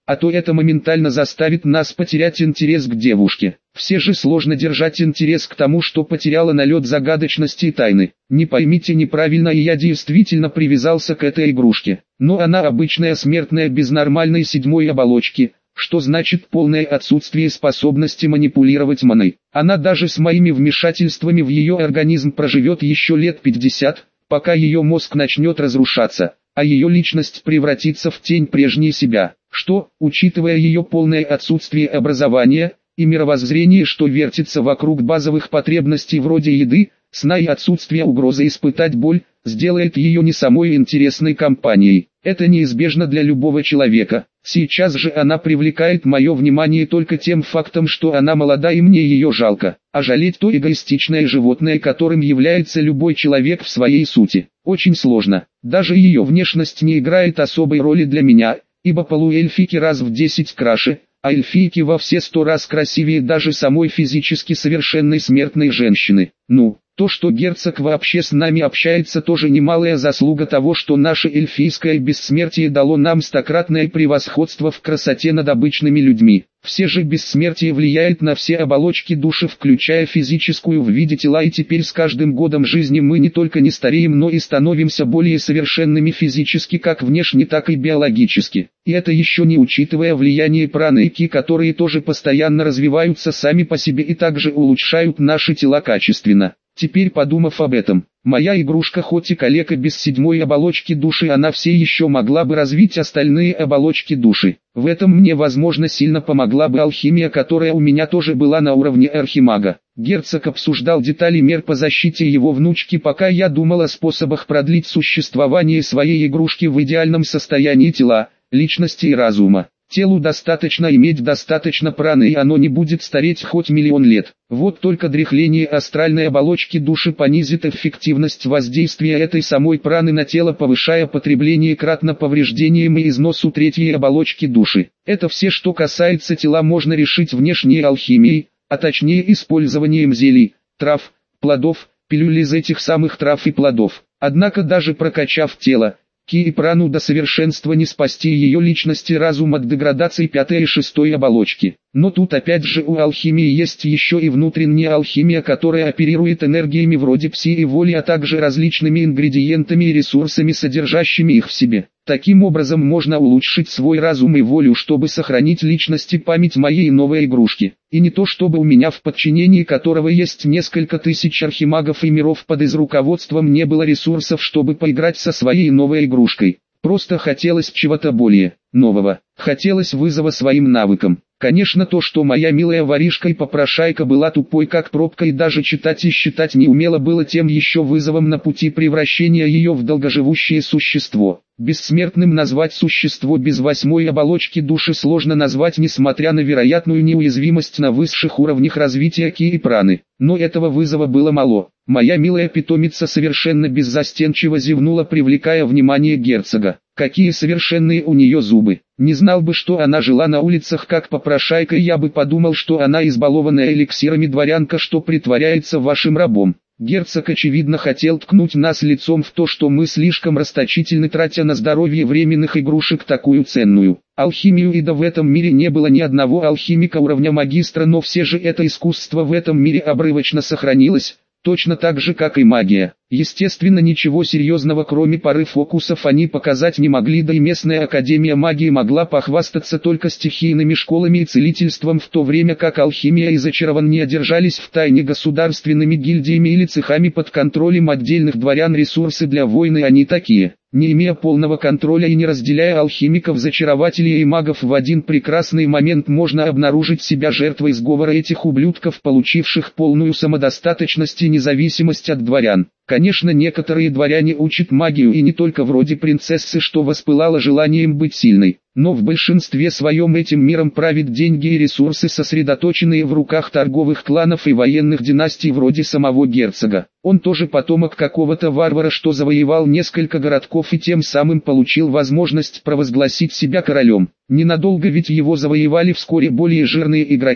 а то это моментально заставит нас потерять интерес к девушке. Все же сложно держать интерес к тому, что потеряла налет загадочности и тайны. Не поймите неправильно, и я действительно привязался к этой игрушке. Но она обычная смертная без нормальной седьмой оболочки, что значит полное отсутствие способности манипулировать маной. Она даже с моими вмешательствами в ее организм проживет еще лет пятьдесят, пока ее мозг начнет разрушаться, а ее личность превратится в тень прежней себя, что, учитывая ее полное отсутствие образования и мировоззрение, что вертится вокруг базовых потребностей вроде еды, сна и отсутствия угрозы испытать боль, сделает ее не самой интересной компанией. Это неизбежно для любого человека. Сейчас же она привлекает мое внимание только тем фактом, что она молода и мне ее жалко. А жалеть то эгоистичное животное, которым является любой человек в своей сути, очень сложно. Даже ее внешность не играет особой роли для меня, ибо полуэльфийки раз в десять краше, а эльфийки во все сто раз красивее даже самой физически совершенной смертной женщины. Ну, то, что герцог вообще с нами общается, тоже немалая заслуга того, что наше эльфийское бессмертие дало нам стократное превосходство в красоте над обычными людьми. Все же бессмертие влияет на все оболочки души, включая физическую в виде тела, и теперь с каждым годом жизни мы не только не стареем, но и становимся более совершенными физически как внешне, так и биологически. И это еще не учитывая влияние праны и ки, которые тоже постоянно развиваются сами по себе и также улучшают наши тела качественно. Теперь, подумав об этом, моя игрушка хоть и калека без седьмой оболочки души, она все еще могла бы развить остальные оболочки души. В этом мне, возможно, сильно помогла бы алхимия, которая у меня тоже была на уровне архимага. Герцог обсуждал детали мер по защите его внучки, пока я думал о способах продлить существование своей игрушки в идеальном состоянии тела, личности и разума. Телу достаточно иметь достаточно праны, и оно не будет стареть хоть миллион лет. Вот только дряхление астральной оболочки души понизит эффективность воздействия этой самой праны на тело, повышая потребление кратно повреждениям и износу третьей оболочки души. Это все, что касается тела, можно решить внешней алхимией, а точнее использованием зелий, трав, плодов, пилюль из этих самых трав и плодов. Однако даже прокачав тело, ки и прану до совершенства, не спасти ее личность и разум от деградации пятой и шестой оболочки. Но тут опять же у алхимии есть еще и внутренняя алхимия, которая оперирует энергиями вроде пси и воли, а также различными ингредиентами и ресурсами, содержащими их в себе. Таким образом можно улучшить свой разум и волю, чтобы сохранить личность и память моей новой игрушки. И не то чтобы у меня, в подчинении которого есть несколько тысяч архимагов и миров под их руководством, не было ресурсов, чтобы поиграть со своей новой игрушкой. Просто хотелось чего-то более нового. Хотелось вызова своим навыкам. Конечно, то, что моя милая воришка и попрошайка была тупой как пробка и даже читать и считать не умела, было тем еще вызовом на пути превращения ее в долгоживущее существо. Бессмертным назвать существо без восьмой оболочки души сложно назвать, несмотря на вероятную неуязвимость на высших уровнях развития ки и праны. Но этого вызова было мало. Моя милая питомица совершенно беззастенчиво зевнула, привлекая внимание герцога. Какие совершенные у нее зубы. Не знал бы, что она жила на улицах как попрошайка, я бы подумал, что она избалованная эликсирами дворянка, что притворяется вашим рабом. Герцог очевидно хотел ткнуть нас лицом в то, что мы слишком расточительны, тратя на здоровье временных игрушек такую ценную алхимию, и да в этом мире не было ни одного алхимика уровня магистра, но все же это искусство в этом мире обрывочно сохранилось, точно так же как и магия. Естественно, ничего серьезного кроме пары фокусов они показать не могли, да и местная академия магии могла похвастаться только стихийными школами и целительством, в то время как алхимия и зачарование держались в тайне государственными гильдиями или цехами под контролем отдельных дворян. Ресурсы для войны они такие. Не имея полного контроля и не разделяя алхимиков, зачарователей и магов, в один прекрасный момент можно обнаружить себя жертвой сговора этих ублюдков, получивших полную самодостаточность и независимость от дворян. Конечно, некоторые дворяне учат магию, и не только, вроде принцессы, что воспылала желанием быть сильной. Но в большинстве своем этим миром правят деньги и ресурсы, сосредоточенные в руках торговых кланов и военных династий вроде самого герцога. Он тоже потомок какого-то варвара, что завоевал несколько городков и тем самым получил возможность провозгласить себя королем. Ненадолго, ведь его завоевали вскоре более жирные игроки,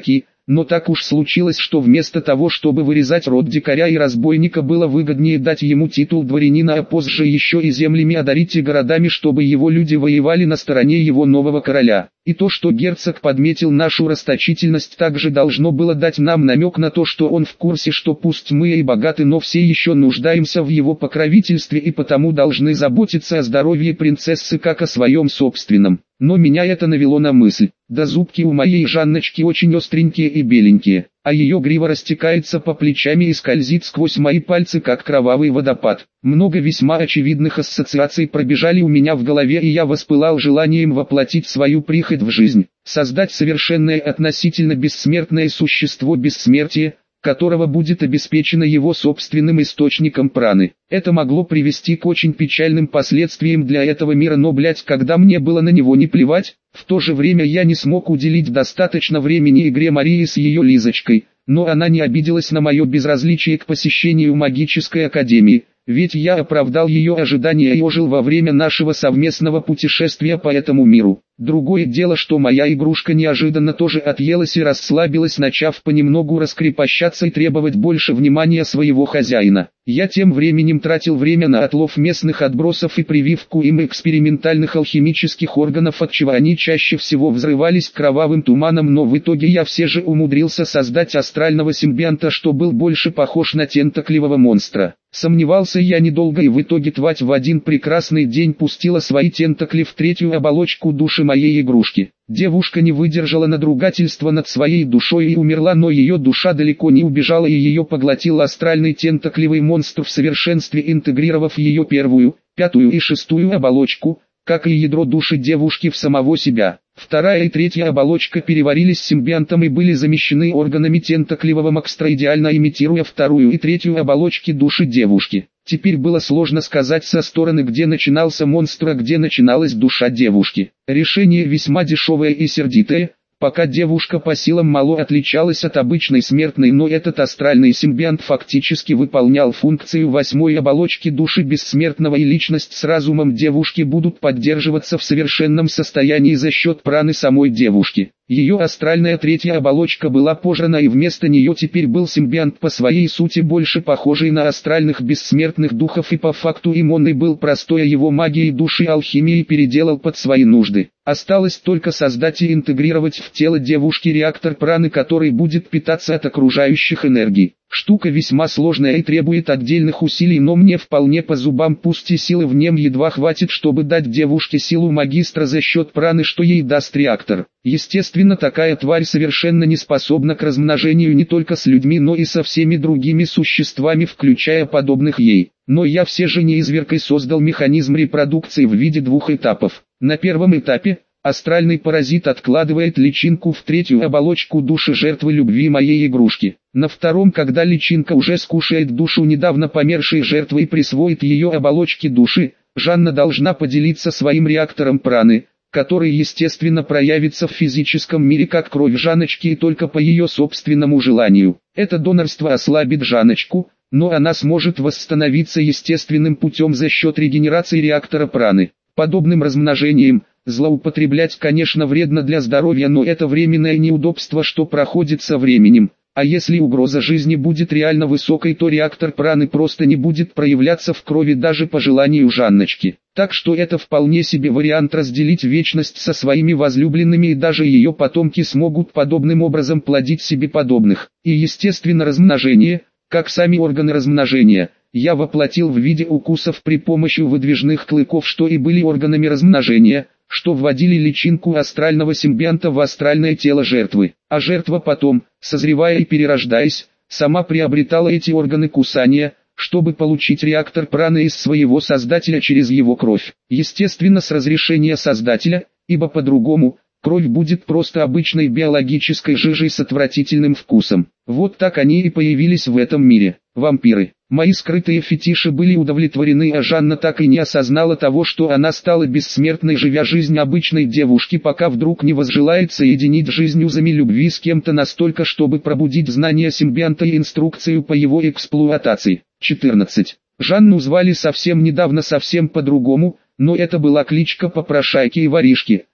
но так уж случилось, что вместо того, чтобы вырезать род дикаря и разбойника, было выгоднее дать ему титул дворянина, а позже еще и землями одарить и городами, чтобы его люди воевали на стороне его нового короля. И то, что герцог подметил нашу расточительность, также должно было дать нам намек на то, что он в курсе, что пусть мы и богаты, но все еще нуждаемся в его покровительстве и потому должны заботиться о здоровье принцессы как о своем собственном. Но меня это навело на мысль: да зубки у моей Жанночки очень остренькие и беленькие, а ее грива растекается по плечам и скользит сквозь мои пальцы, как кровавый водопад. Много весьма очевидных ассоциаций пробежали у меня в голове, и я воспылал желанием воплотить свою прихоть в жизнь, создать совершенное относительно бессмертное существо бессмертия, которого будет обеспечено его собственным источником праны. Это могло привести к очень печальным последствиям для этого мира, но, блять, когда мне было на него не плевать, в то же время я не смог уделить достаточно времени игре Марии с ее Лизочкой, но она не обиделась на мое безразличие к посещению магической академии, ведь я оправдал ее ожидания и ожил во время нашего совместного путешествия по этому миру. Другое дело, что моя игрушка неожиданно тоже отъелась и расслабилась, начав понемногу раскрепощаться и требовать больше внимания своего хозяина. Я тем временем тратил время на отлов местных отбросов и прививку им экспериментальных алхимических органов, отчего они чаще всего взрывались кровавым туманом, но в итоге я все же умудрился создать астрального симбионта, что был больше похож на тентакливого монстра. Сомневался я недолго, и в итоге тварь в один прекрасный день пустила свои тентакли в третью оболочку души моей игрушки. Девушка не выдержала надругательства над своей душой и умерла, но ее душа далеко не убежала, и ее поглотил астральный тентакливый монстр, в совершенстве интегрировав ее первую, пятую и шестую оболочку, как и ядро души девушки, в самого себя. Вторая и третья оболочка переварились симбионтом и были замещены органами тентакливого монстра, идеально имитируя вторую и третью оболочки души девушки. Теперь было сложно сказать со стороны, где начинался монстр, а где начиналась душа девушки. Решение весьма дешевое и сердитое. Пока девушка по силам мало отличалась от обычной смертной, но этот астральный симбионт фактически выполнял функцию восьмой оболочки души бессмертного, и личность с разумом девушки будут поддерживаться в совершенном состоянии за счет праны самой девушки. Ее астральная третья оболочка была пожрана, и вместо нее теперь был симбионт, по своей сути больше похожий на астральных бессмертных духов, и по факту им он и был, простой его магией души алхимии переделал под свои нужды. Осталось только создать и интегрировать в тело девушки реактор праны, который будет питаться от окружающих энергий. Штука весьма сложная и требует отдельных усилий, но мне вполне по зубам, пусть и силы в нем едва хватит, чтобы дать девушке силу магистра за счет праны, что ей даст реактор. Естественно, такая тварь совершенно не способна к размножению не только с людьми, но и со всеми другими существами, включая подобных ей. Но я все же неизверкой создал механизм репродукции в виде двух этапов. На первом этапе астральный паразит откладывает личинку в третью оболочку души жертвы любви моей игрушки. На втором, когда личинка уже скушает душу недавно помершей жертвы и присвоит ее оболочке души, Жанна должна поделиться своим реактором праны, который естественно проявится в физическом мире как кровь Жанночки и только по ее собственному желанию. Это донорство ослабит Жанночку, но она сможет восстановиться естественным путем за счет регенерации реактора праны. Подобным размножением злоупотреблять, конечно, вредно для здоровья, но это временное неудобство, что проходит со временем. А если угроза жизни будет реально высокой, то реактор праны просто не будет проявляться в крови даже по желанию Жанночки. Так что это вполне себе вариант разделить вечность со своими возлюбленными, и даже ее потомки смогут подобным образом плодить себе подобных. И естественно, размножение, как сами органы размножения, я воплотил в виде укусов при помощи выдвижных клыков, что и были органами размножения, что вводили личинку астрального симбионта в астральное тело жертвы, а жертва потом, созревая и перерождаясь, сама приобретала эти органы кусания, чтобы получить реактор праны из своего создателя через его кровь. Естественно, с разрешения создателя, ибо по-другому, кровь будет просто обычной биологической жижей с отвратительным вкусом. Вот так они и появились в этом мире. Вампиры. Мои скрытые фетиши были удовлетворены, а Жанна так и не осознала того, что она стала бессмертной, живя жизнь обычной девушки, пока вдруг не возжелает соединить жизнь узами любви с кем-то настолько, чтобы пробудить знания симбионта и инструкцию по его эксплуатации. четырнадцать. Жанну звали совсем недавно совсем по-другому, но это была кличка попрошайки и воришки,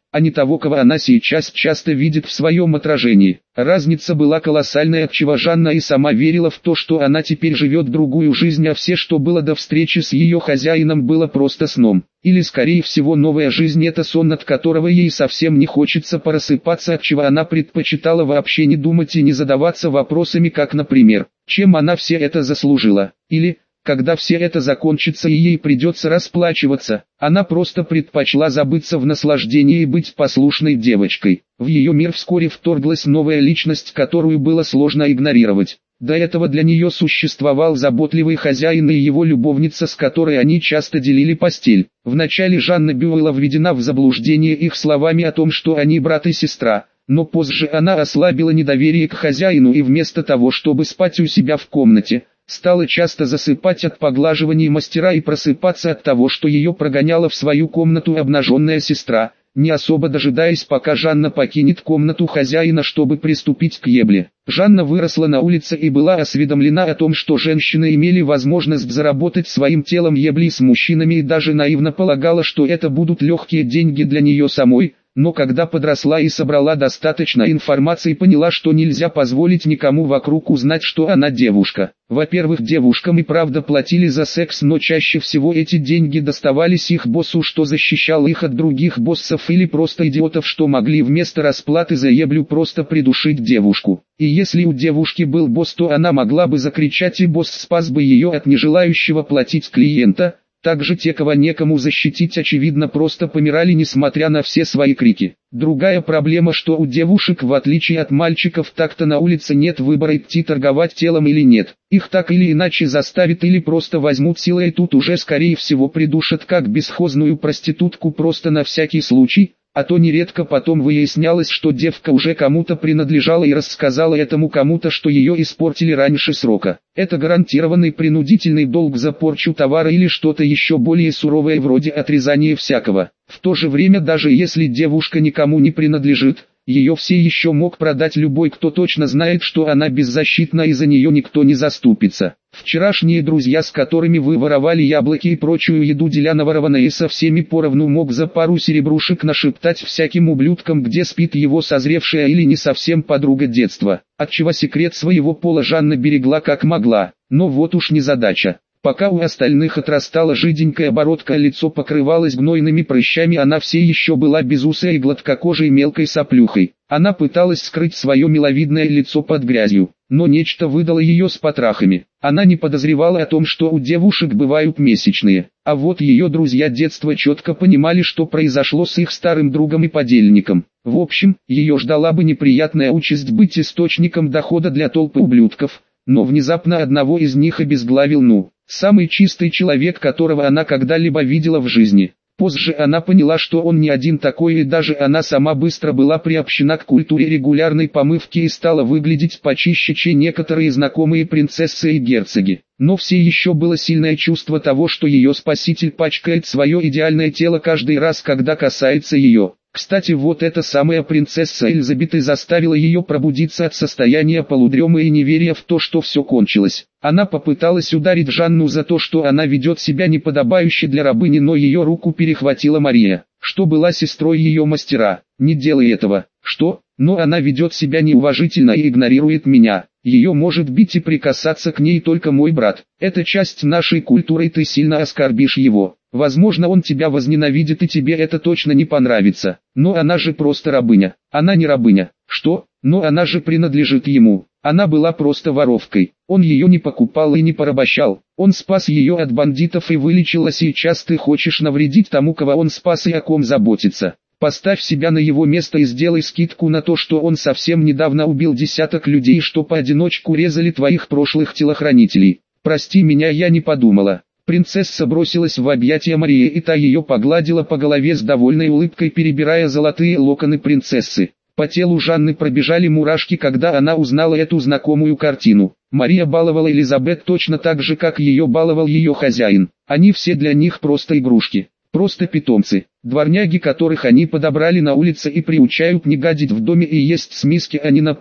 а не того, кого она сейчас часто видит в своем отражении. Разница была колоссальная, отчего Жанна и сама верила в то, что она теперь живет другую жизнь, а все, что было до встречи с ее хозяином, было просто сном. Или скорее всего новая жизнь — это сон, от которого ей совсем не хочется просыпаться, отчего она предпочитала вообще не думать и не задаваться вопросами, как, например, чем она все это заслужила, или когда все это закончится и ей придется расплачиваться, она просто предпочла забыться в наслаждении и быть послушной девочкой. В ее мир вскоре вторглась новая личность, которую было сложно игнорировать. До этого для нее существовал заботливый хозяин и его любовница, с которой они часто делили постель. Вначале Жанна была введена в заблуждение их словами о том, что они брат и сестра. Но позже она ослабила недоверие к хозяину и вместо того, чтобы спать у себя в комнате, стала часто засыпать от поглаживаний мастера и просыпаться от того, что ее прогоняла в свою комнату обнаженная сестра, не особо дожидаясь, пока Жанна покинет комнату хозяина, чтобы приступить к ебле. Жанна выросла на улице и была осведомлена о том, что женщины имели возможность заработать своим телом ебли с мужчинами, и даже наивно полагала, что это будут легкие деньги для нее самой. Но когда подросла и собрала достаточно информации, поняла, что нельзя позволить никому вокруг узнать, что она девушка. Во-первых, девушкам и правда платили за секс, но чаще всего эти деньги доставались их боссу, что защищал их от других боссов или просто идиотов, что могли вместо расплаты за еблю просто придушить девушку. И если у девушки был босс, то она могла бы закричать, и босс спас бы ее от нежелающего платить клиента. Также те, кого некому защитить, очевидно просто помирали, несмотря на все свои крики. Другая проблема, что у девушек, в отличие от мальчиков, так-то на улице нет выбора, идти торговать телом или нет. Их так или иначе заставят или просто возьмут силой, и тут уже скорее всего придушат как бесхозную проститутку просто на всякий случай. А то нередко потом выяснялось, что девка уже кому-то принадлежала и рассказала этому кому-то, что ее испортили раньше срока. Это гарантированный принудительный долг за порчу товара или что-то еще более суровое вроде отрезания всякого. В то же время, даже если девушка никому не принадлежит, ее все еще мог продать любой, кто точно знает, что она беззащитна и за нее никто не заступится. Вчерашние друзья, с которыми вы воровали яблоки и прочую еду, деля наворованное со всеми поровну, мог за пару серебрушек нашептать всяким ублюдкам, где спит его созревшая или не совсем подруга детства. Отчего секрет своего пола Жанна берегла как могла, но вот уж не задача. Пока у остальных отрастала жиденькая бородка, лицо покрывалось гнойными прыщами, она все еще была безусая и гладкокожей мелкой соплюхой. Она пыталась скрыть свое миловидное лицо под грязью, но нечто выдало ее с потрохами. Она не подозревала о том, что у девушек бывают месячные, а вот ее друзья детства четко понимали, что произошло с их старым другом и подельником. В общем, ее ждала бы неприятная участь быть источником дохода для толпы ублюдков, но внезапно одного из них обезглавил Ну. Самый чистый человек, которого она когда-либо видела в жизни. Позже она поняла, что он не один такой, и даже она сама быстро была приобщена к культуре регулярной помывки и стала выглядеть почище, чем некоторые знакомые принцессы и герцоги. Но все еще было сильное чувство того, что ее спаситель пачкает свое идеальное тело каждый раз, когда касается ее. Кстати, вот эта самая принцесса Элизабет и заставила ее пробудиться от состояния полудремы и неверия в то, что все кончилось. Она попыталась ударить Жанну за то, что она ведет себя неподобающе для рабыни, но ее руку перехватила Мария, что была сестрой ее мастера. «Не делай этого». «Что? Но она ведет себя неуважительно и игнорирует меня. Ее может бить и прикасаться к ней только мой брат. Это часть нашей культуры, и ты сильно оскорбишь его. Возможно, он тебя возненавидит, и тебе это точно не понравится. Но она же просто рабыня». «Она не рабыня». «Что? Но она же принадлежит ему». Она была просто воровкой. Он ее не покупал и не порабощал. Он спас ее от бандитов и вылечил, а сейчас ты хочешь навредить тому, кого он спас и о ком заботится. Поставь себя на его место и сделай скидку на то, что он совсем недавно убил десяток людей, что поодиночку резали твоих прошлых телохранителей. Прости меня, я не подумала. Принцесса бросилась в объятия Марии, и та ее погладила по голове с довольной улыбкой, перебирая золотые локоны принцессы. По телу Жанны пробежали мурашки, когда она узнала эту знакомую картину. Мария баловала Элизабет точно так же, как ее баловал ее хозяин. Они все для них просто игрушки. Просто питомцы, дворняги, которых они подобрали на улице и приучают не гадить в доме и есть с миски, а не на полу.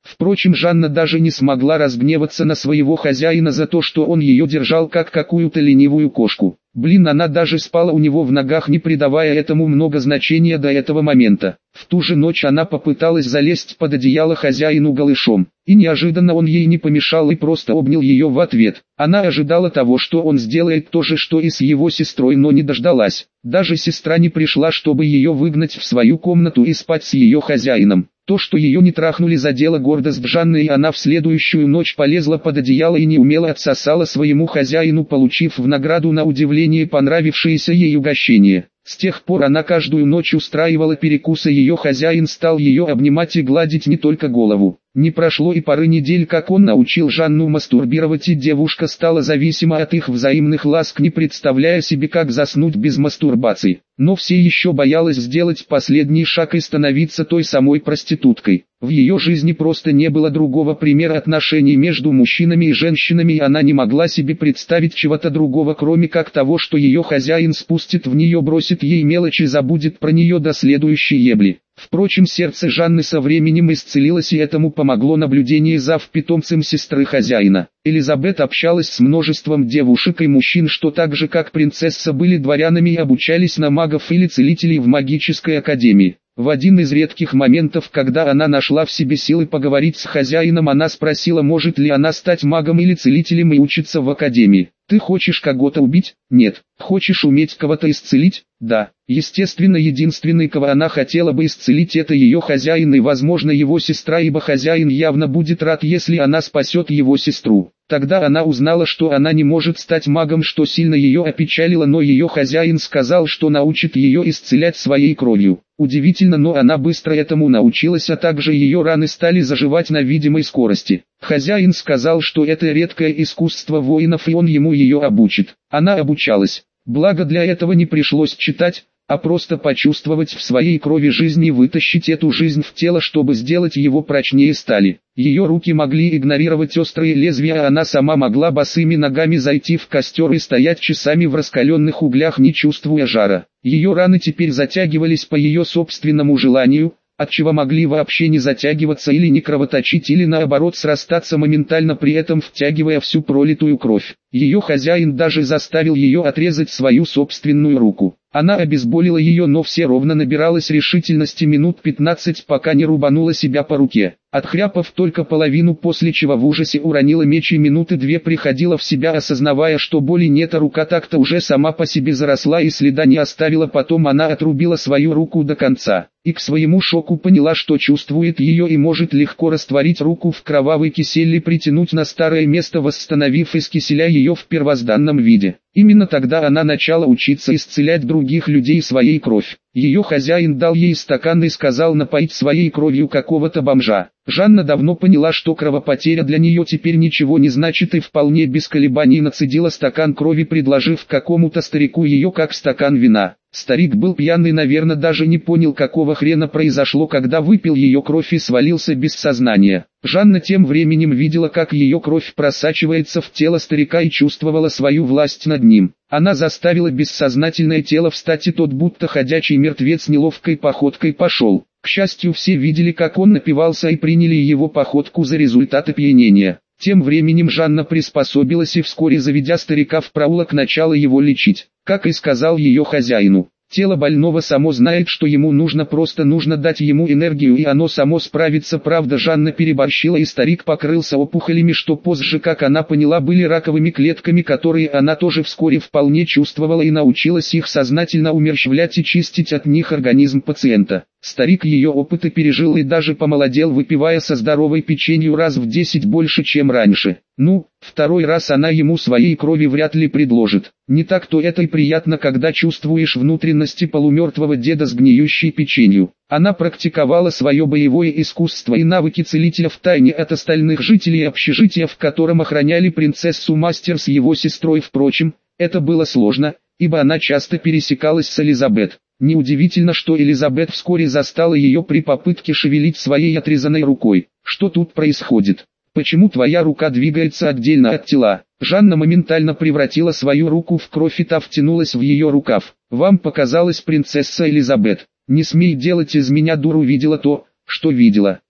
Впрочем, Жанна даже не смогла разгневаться на своего хозяина за то, что он ее держал как какую-то ленивую кошку. Блин, она даже спала у него в ногах, не придавая этому много значения до этого момента. В ту же ночь она попыталась залезть под одеяло хозяину голышом, и неожиданно он ей не помешал и просто обнял ее в ответ. Она ожидала того, что он сделает то же, что и с его сестрой, но не дождалась. Даже сестра не пришла, чтобы ее выгнать в свою комнату и спать с ее хозяином. То, что ее не трахнули, задело гордость Жанны, и она в следующую ночь полезла под одеяло и неумело отсосала своему хозяину, получив в награду на удивление понравившееся ей угощение. С тех пор она каждую ночь устраивала перекусы, ее хозяин стал ее обнимать и гладить не только голову. Не прошло и пары недель, как он научил Жанну мастурбировать, и девушка стала зависима от их взаимных ласк, не представляя себе, как заснуть без мастурбации. Но все еще боялась сделать последний шаг и становиться той самой проституткой. В ее жизни просто не было другого примера отношений между мужчинами и женщинами, и она не могла себе представить чего-то другого, кроме как того, что ее хозяин спустит в нее, бросит ей мелочи, забудет про нее до следующей ебли. Впрочем, сердце Жанны со временем исцелилось, и этому помогло наблюдение за питомцем сестры хозяина. Элизабет общалась с множеством девушек и мужчин, что так же как принцесса были дворянами и обучались на магов или целителей в магической академии. В один из редких моментов, когда она нашла в себе силы поговорить с хозяином, она спросила, может ли она стать магом или целителем и учиться в академии. «Ты хочешь кого-то убить?» «Нет». «Хочешь уметь кого-то исцелить?» «Да». Естественно, единственный, кого она хотела бы исцелить, это ее хозяин и, возможно, его сестра, ибо хозяин явно будет рад, если она спасет его сестру. Тогда она узнала, что она не может стать магом, что сильно ее опечалило, но ее хозяин сказал, что научит ее исцелять своей кровью. Удивительно, но она быстро этому научилась, а также ее раны стали заживать на видимой скорости. Хозяин сказал, что это редкое искусство воинов, и он ему ее обучит. Она обучалась. Благо, для этого не пришлось читать, а просто почувствовать в своей крови жизнь и вытащить эту жизнь в тело, чтобы сделать его прочнее стали. Ее руки могли игнорировать острые лезвия, а она сама могла босыми ногами зайти в костер и стоять часами в раскаленных углях, не чувствуя жара. Ее раны теперь затягивались по ее собственному желанию, отчего могли вообще не затягиваться или не кровоточить, или наоборот срастаться моментально, при этом втягивая всю пролитую кровь. Ее хозяин даже заставил ее отрезать свою собственную руку. Она обезболила ее, но все ровно набиралась решительности минут пятнадцать, пока не рубанула себя по руке. Отхряпав только половину, после чего в ужасе уронила меч и минуты две приходила в себя, осознавая, что боли нет, а рука так-то уже сама по себе заросла и следа не оставила. Потом она отрубила свою руку до конца, и к своему шоку поняла, что чувствует ее и может легко растворить руку в кровавый кисель и притянуть на старое место, восстановив из киселя ее в первозданном виде. Именно тогда она начала учиться исцелять других людей своей кровь. Ее хозяин дал ей стакан и сказал напоить своей кровью какого-то бомжа. Жанна давно поняла, что кровопотеря для нее теперь ничего не значит, и вполне без колебаний нацедила стакан крови, предложив какому-то старику ее как стакан вина. Старик был пьяный, наверное, даже не понял, какого хрена произошло, когда выпил ее кровь и свалился без сознания. Жанна тем временем видела, как ее кровь просачивается в тело старика, и чувствовала свою власть над ним. Она заставила бессознательное тело встать, и тот, будто ходячий мертвец, неловкой походкой пошел. К счастью, все видели, как он напивался, и приняли его походку за результат опьянения. Тем временем Жанна приспособилась и вскоре, заведя старика в проулок, начала его лечить. Как и сказал ее хозяину, тело больного само знает, что ему нужно, просто нужно дать ему энергию, и оно само справится. Правда, Жанна переборщила, и старик покрылся опухолями, что позже, как она поняла, были раковыми клетками, которые она тоже вскоре вполне чувствовала и научилась их сознательно умерщвлять и чистить от них организм пациента. Старик ее опыты пережил и даже помолодел, выпивая со здоровой печенью раз в десять больше, чем раньше. Ну, второй раз она ему своей крови вряд ли предложит. Не так-то это и приятно, когда чувствуешь внутренности полумертвого деда с гниющей печенью. Она практиковала свое боевое искусство и навыки целителя втайне от остальных жителей общежития, в котором охраняли принцессу мастер с его сестрой. Впрочем, это было сложно, ибо она часто пересекалась с Элизабет. Неудивительно, что Элизабет вскоре застала ее при попытке шевелить своей отрезанной рукой. «Что тут происходит? Почему твоя рука двигается отдельно от тела?» Жанна моментально превратила свою руку в кровь, и та втянулась в ее рукав. «Вам показалось, принцесса Элизабет. Не смей делать из меня дуру, видела то, что видела.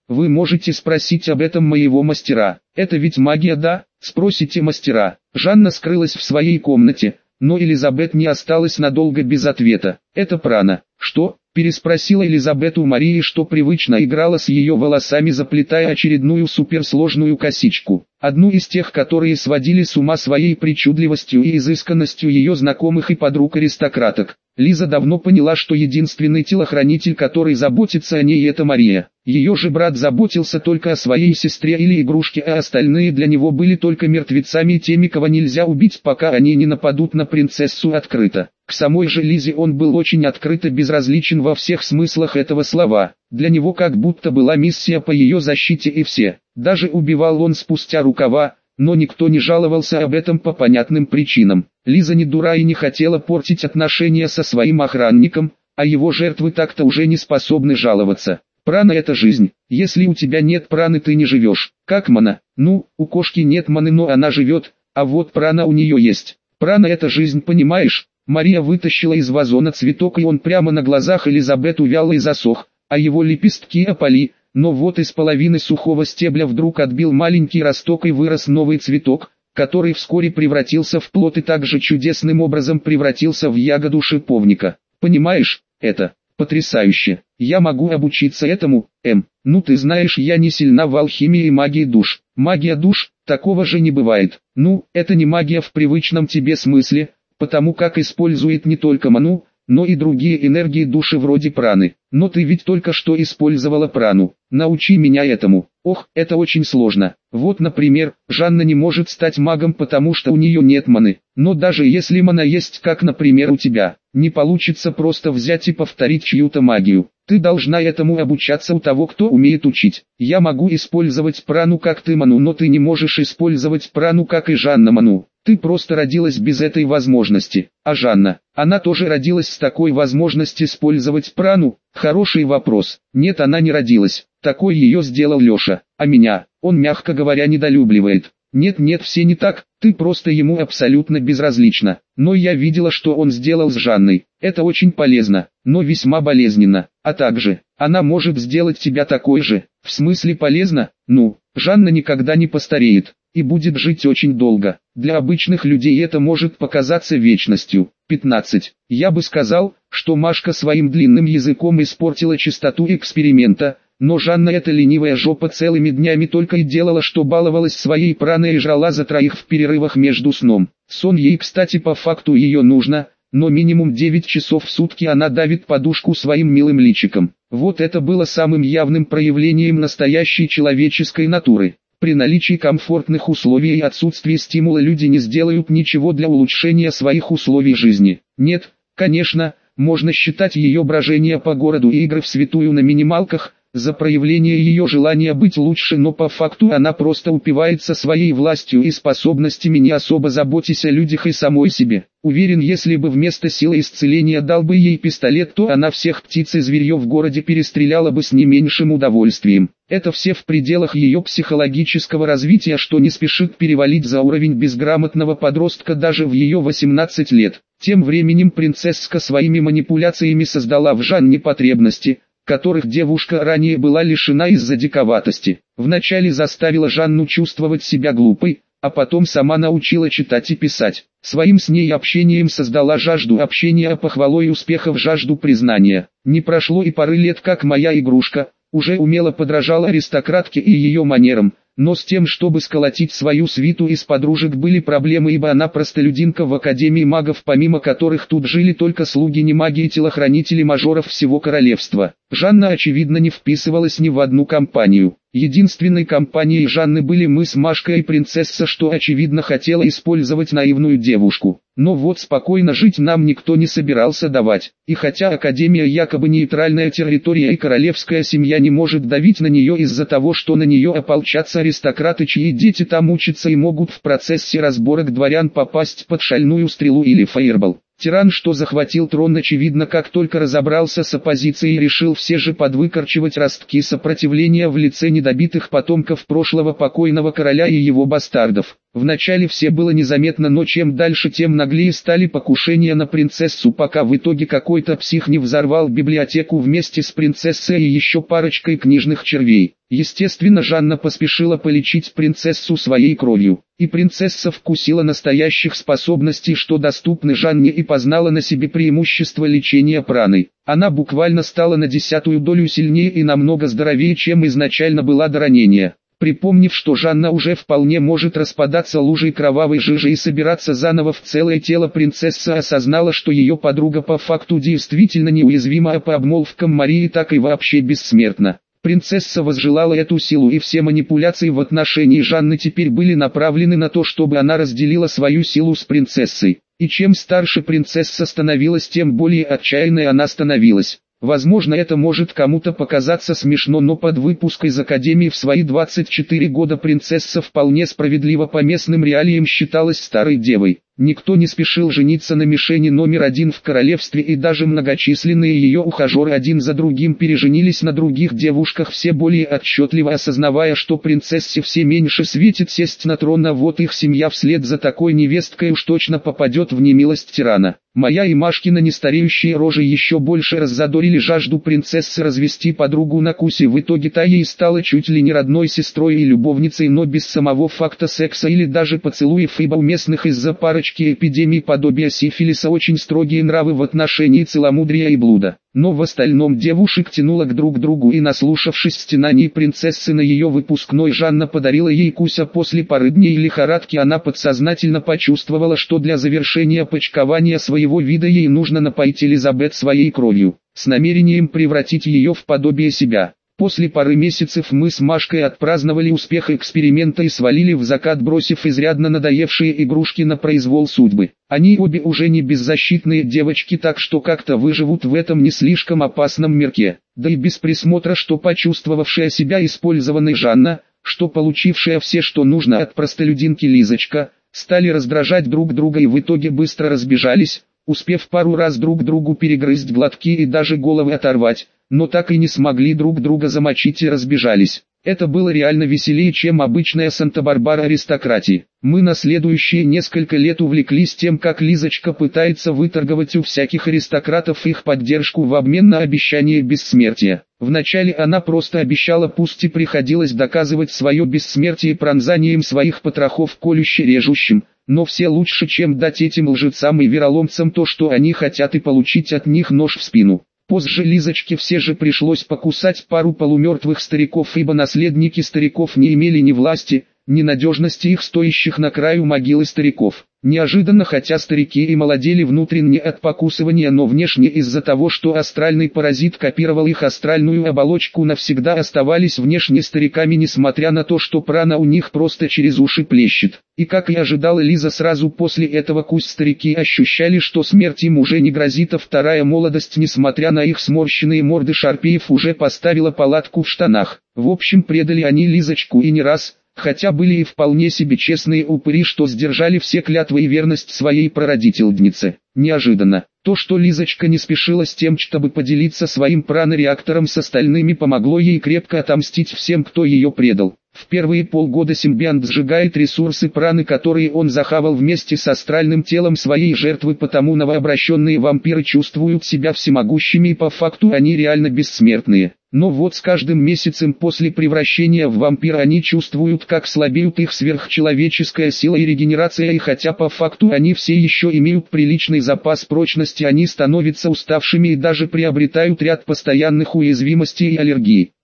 Вы можете спросить об этом моего мастера. Это ведь магия, да? Спросите мастера. Жанна скрылась в своей комнате, но Элизабет не осталась надолго без ответа. Это прана. Что? Переспросила Элизабет у Марии, что привычно играла с ее волосами, заплетая очередную суперсложную косичку. Одну из тех, которые сводили с ума своей причудливостью и изысканностью ее знакомых и подруг-аристократок. Лиза давно поняла, что единственный телохранитель, который заботится о ней, это Мария. Ее же брат заботился только о своей сестре или игрушке, а остальные для него были только мертвецами и теми, кого нельзя убить, пока они не нападут на принцессу открыто. К самой же Лизе он был очень открыто безразличен во всех смыслах этого слова. Для него как будто была миссия по ее защите, и все. Даже убивал он спустя рукава, но никто не жаловался об этом по понятным причинам. Лиза не дура и не хотела портить отношения со своим охранником, а его жертвы так-то уже не способны жаловаться. Прана — это жизнь. Если у тебя нет праны, ты не живешь. Как мана? Ну, у кошки нет маны, но она живет, а вот прана у нее есть. Прана — это жизнь, понимаешь? Мария вытащила из вазона цветок, и он прямо на глазах Элизабет увял и засох, а его лепестки опали. Но вот из половины сухого стебля вдруг отбил маленький росток и вырос новый цветок, который вскоре превратился в плод и также чудесным образом превратился в ягоду шиповника. Понимаешь, это потрясающе. Я могу обучиться этому, Эм. Ну ты знаешь, я не сильна в алхимии и магии душ. Магия душ, такого же не бывает. Ну, это не магия в привычном тебе смысле, потому как использует не только ману, но и другие энергии души вроде праны. Но ты ведь только что использовала прану. Научи меня этому. Ох, это очень сложно. Вот, например, Жанна не может стать магом, потому что у нее нет маны. Но даже если мана есть, как, например, у тебя, не получится просто взять и повторить чью-то магию. Ты должна этому обучаться у того, кто умеет учить. Я могу использовать прану как ты ману, но ты не можешь использовать прану как и Жанна ману. Ты просто родилась без этой возможности. А Жанна, она тоже родилась с такой возможностью использовать прану? Хороший вопрос. Нет, она не родилась. Такой ее сделал Леша. А меня, он, мягко говоря, недолюбливает. Нет-нет, все не так, ты просто ему абсолютно безразлична. Но я видела, что он сделал с Жанной. Это очень полезно, но весьма болезненно. А также, она может сделать тебя такой же. В смысле полезно? Ну, Жанна никогда не постареет и будет жить очень долго. Для обычных людей это может показаться вечностью. пятнадцать. Я бы сказал, что Машка своим длинным языком испортила чистоту эксперимента, но Жанна, эта ленивая жопа, целыми днями только и делала, что баловалась своей праной и жрала за троих в перерывах между сном. Сон ей, кстати, по факту ее нужно, но минимум девять часов в сутки она давит подушку своим милым личиком. Вот это было самым явным проявлением настоящей человеческой натуры. При наличии комфортных условий и отсутствии стимула люди не сделают ничего для улучшения своих условий жизни. Нет, конечно, можно считать ее брожение по городу и игры в святую на минималках за проявление ее желания быть лучше, но по факту она просто упивается своей властью и способностями, не особо заботясь о людях и самой себе. Уверен, если бы вместо силы исцеления дал бы ей пистолет, то она всех птиц и зверьев в городе перестреляла бы с не меньшим удовольствием. Это все в пределах ее психологического развития, что не спешит перевалить за уровень безграмотного подростка даже в ее восемнадцать лет. Тем временем принцесска своими манипуляциями создала в Жанне потребности, которых девушка ранее была лишена из-за диковатости. Вначале заставила Жанну чувствовать себя глупой, а потом сама научила читать и писать. Своим с ней общением создала жажду общения, а похвалой успехов жажду признания. Не прошло и пары лет, как моя игрушка уже умело подражала аристократке и ее манерам, но с тем, чтобы сколотить свою свиту из подружек, были проблемы, ибо она простолюдинка в Академии магов, помимо которых тут жили только слуги не маги и телохранители мажоров всего королевства. Жанна очевидно не вписывалась ни в одну компанию. Единственной компанией Жанны были мы с Машкой и принцесса, что очевидно хотела использовать наивную девушку. Но вот спокойно жить нам никто не собирался давать. И хотя Академия якобы нейтральная территория и королевская семья не может давить на нее из-за того, что на нее ополчатся аристократы, чьи дети там учатся и могут в процессе разборок дворян попасть под шальную стрелу или фаербол. Тиран, что захватил трон, очевидно, как только разобрался с оппозицией, решил все же подвыкорчевать ростки сопротивления в лице недобитых потомков прошлого покойного короля и его бастардов. Вначале все было незаметно, но чем дальше, тем наглее стали покушения на принцессу, пока в итоге какой-то псих не взорвал библиотеку вместе с принцессой и еще парочкой книжных червей. Естественно, Жанна поспешила полечить принцессу своей кровью, и принцесса вкусила настоящих способностей, что доступны Жанне, и познала на себе преимущество лечения праной. Она буквально стала на десятую долю сильнее и намного здоровее, чем изначально была до ранения. Припомнив, что Жанна уже вполне может распадаться лужей кровавой жижи и собираться заново в целое тело, принцесса осознала, что ее подруга по факту действительно неуязвима, а по обмолвкам Марии так и вообще бессмертна. Принцесса возжелала эту силу, и все манипуляции в отношении Жанны теперь были направлены на то, чтобы она разделила свою силу с принцессой. И чем старше принцесса становилась, тем более отчаянной она становилась. Возможно, это может кому-то показаться смешно, но под выпуск из Академии в свои двадцать четыре года принцесса вполне справедливо по местным реалиям считалась старой девой. Никто не спешил жениться на мишени номер один в королевстве, и даже многочисленные ее ухажеры один за другим переженились на других девушках, все более отчетливо осознавая, что принцессе все меньше светит сесть на трон, а вот их семья вслед за такой невесткой уж точно попадет в немилость тирана. Моя и Машкина нестареющие рожи еще больше раззадорили жажду принцессы развести подругу на кусе. В итоге та ей стала чуть ли не родной сестрой и любовницей, но без самого факта секса или даже поцелуев, ибо у местных из-за парочки эпидемий подобия сифилиса очень строгие нравы в отношении целомудрия и блуда. Но в остальном девушек тянуло к друг другу, и, наслушавшись стенаний принцессы на ее выпускной, Жанна подарила ей куся. После пары дней лихорадки она подсознательно почувствовала, что для завершения почкования своего вида ей нужно напоить Элизабет своей кровью, с намерением превратить ее в подобие себя. После пары месяцев мы с Машкой отпраздновали успех эксперимента и свалили в закат, бросив изрядно надоевшие игрушки на произвол судьбы. Они обе уже не беззащитные девочки, так что как-то выживут в этом не слишком опасном мирке. Да и без присмотра, что почувствовавшая себя использованной Жанна, что получившая все, что нужно от простолюдинки Лизочка, стали раздражать друг друга и в итоге быстро разбежались, успев пару раз друг другу перегрызть глотки и даже головы оторвать, но так и не смогли друг друга замочить и разбежались. Это было реально веселее, чем обычная Санта-Барбара аристократии. Мы на следующие несколько лет увлеклись тем, как Лизочка пытается выторговать у всяких аристократов их поддержку в обмен на обещание бессмертия. Вначале она просто обещала, пусть и приходилось доказывать свое бессмертие пронзанием своих потрохов колюще-режущим, но все лучше, чем дать этим лжецам и вероломцам то, что они хотят, и получить от них нож в спину. Позже Лизочке все же пришлось покусать пару полумертвых стариков, ибо наследники стариков не имели ни власти, ни надежности их стоящих на краю могилы стариков. Неожиданно, хотя старики и молодели внутренне от покусывания, но внешне из-за того, что астральный паразит копировал их астральную оболочку, навсегда оставались внешне стариками, несмотря на то, что прана у них просто через уши плещет. И как и ожидала Лиза, сразу после этого кусь старики ощущали, что смерть им уже не грозит, а вторая молодость, несмотря на их сморщенные морды шарпеев, уже поставила палатку в штанах. В общем, предали они Лизочку и не раз, хотя были и вполне себе честные упыри, что сдержали все клятвы и верность своей прародительнице. Неожиданно, то, что Лизочка не спешила с тем, чтобы поделиться своим прано-реактором с остальными, помогло ей крепко отомстить всем, кто ее предал. В первые полгода симбионт сжигает ресурсы праны, которые он захавал вместе с астральным телом своей жертвы, потому новообращенные вампиры чувствуют себя всемогущими, и по факту они реально бессмертные. Но вот с каждым месяцем после превращения в вампира они чувствуют, как слабеют их сверхчеловеческая сила и регенерация, и хотя по факту они все еще имеют приличный запас прочности, они становятся уставшими и даже приобретают ряд постоянных уязвимостей и аллергий.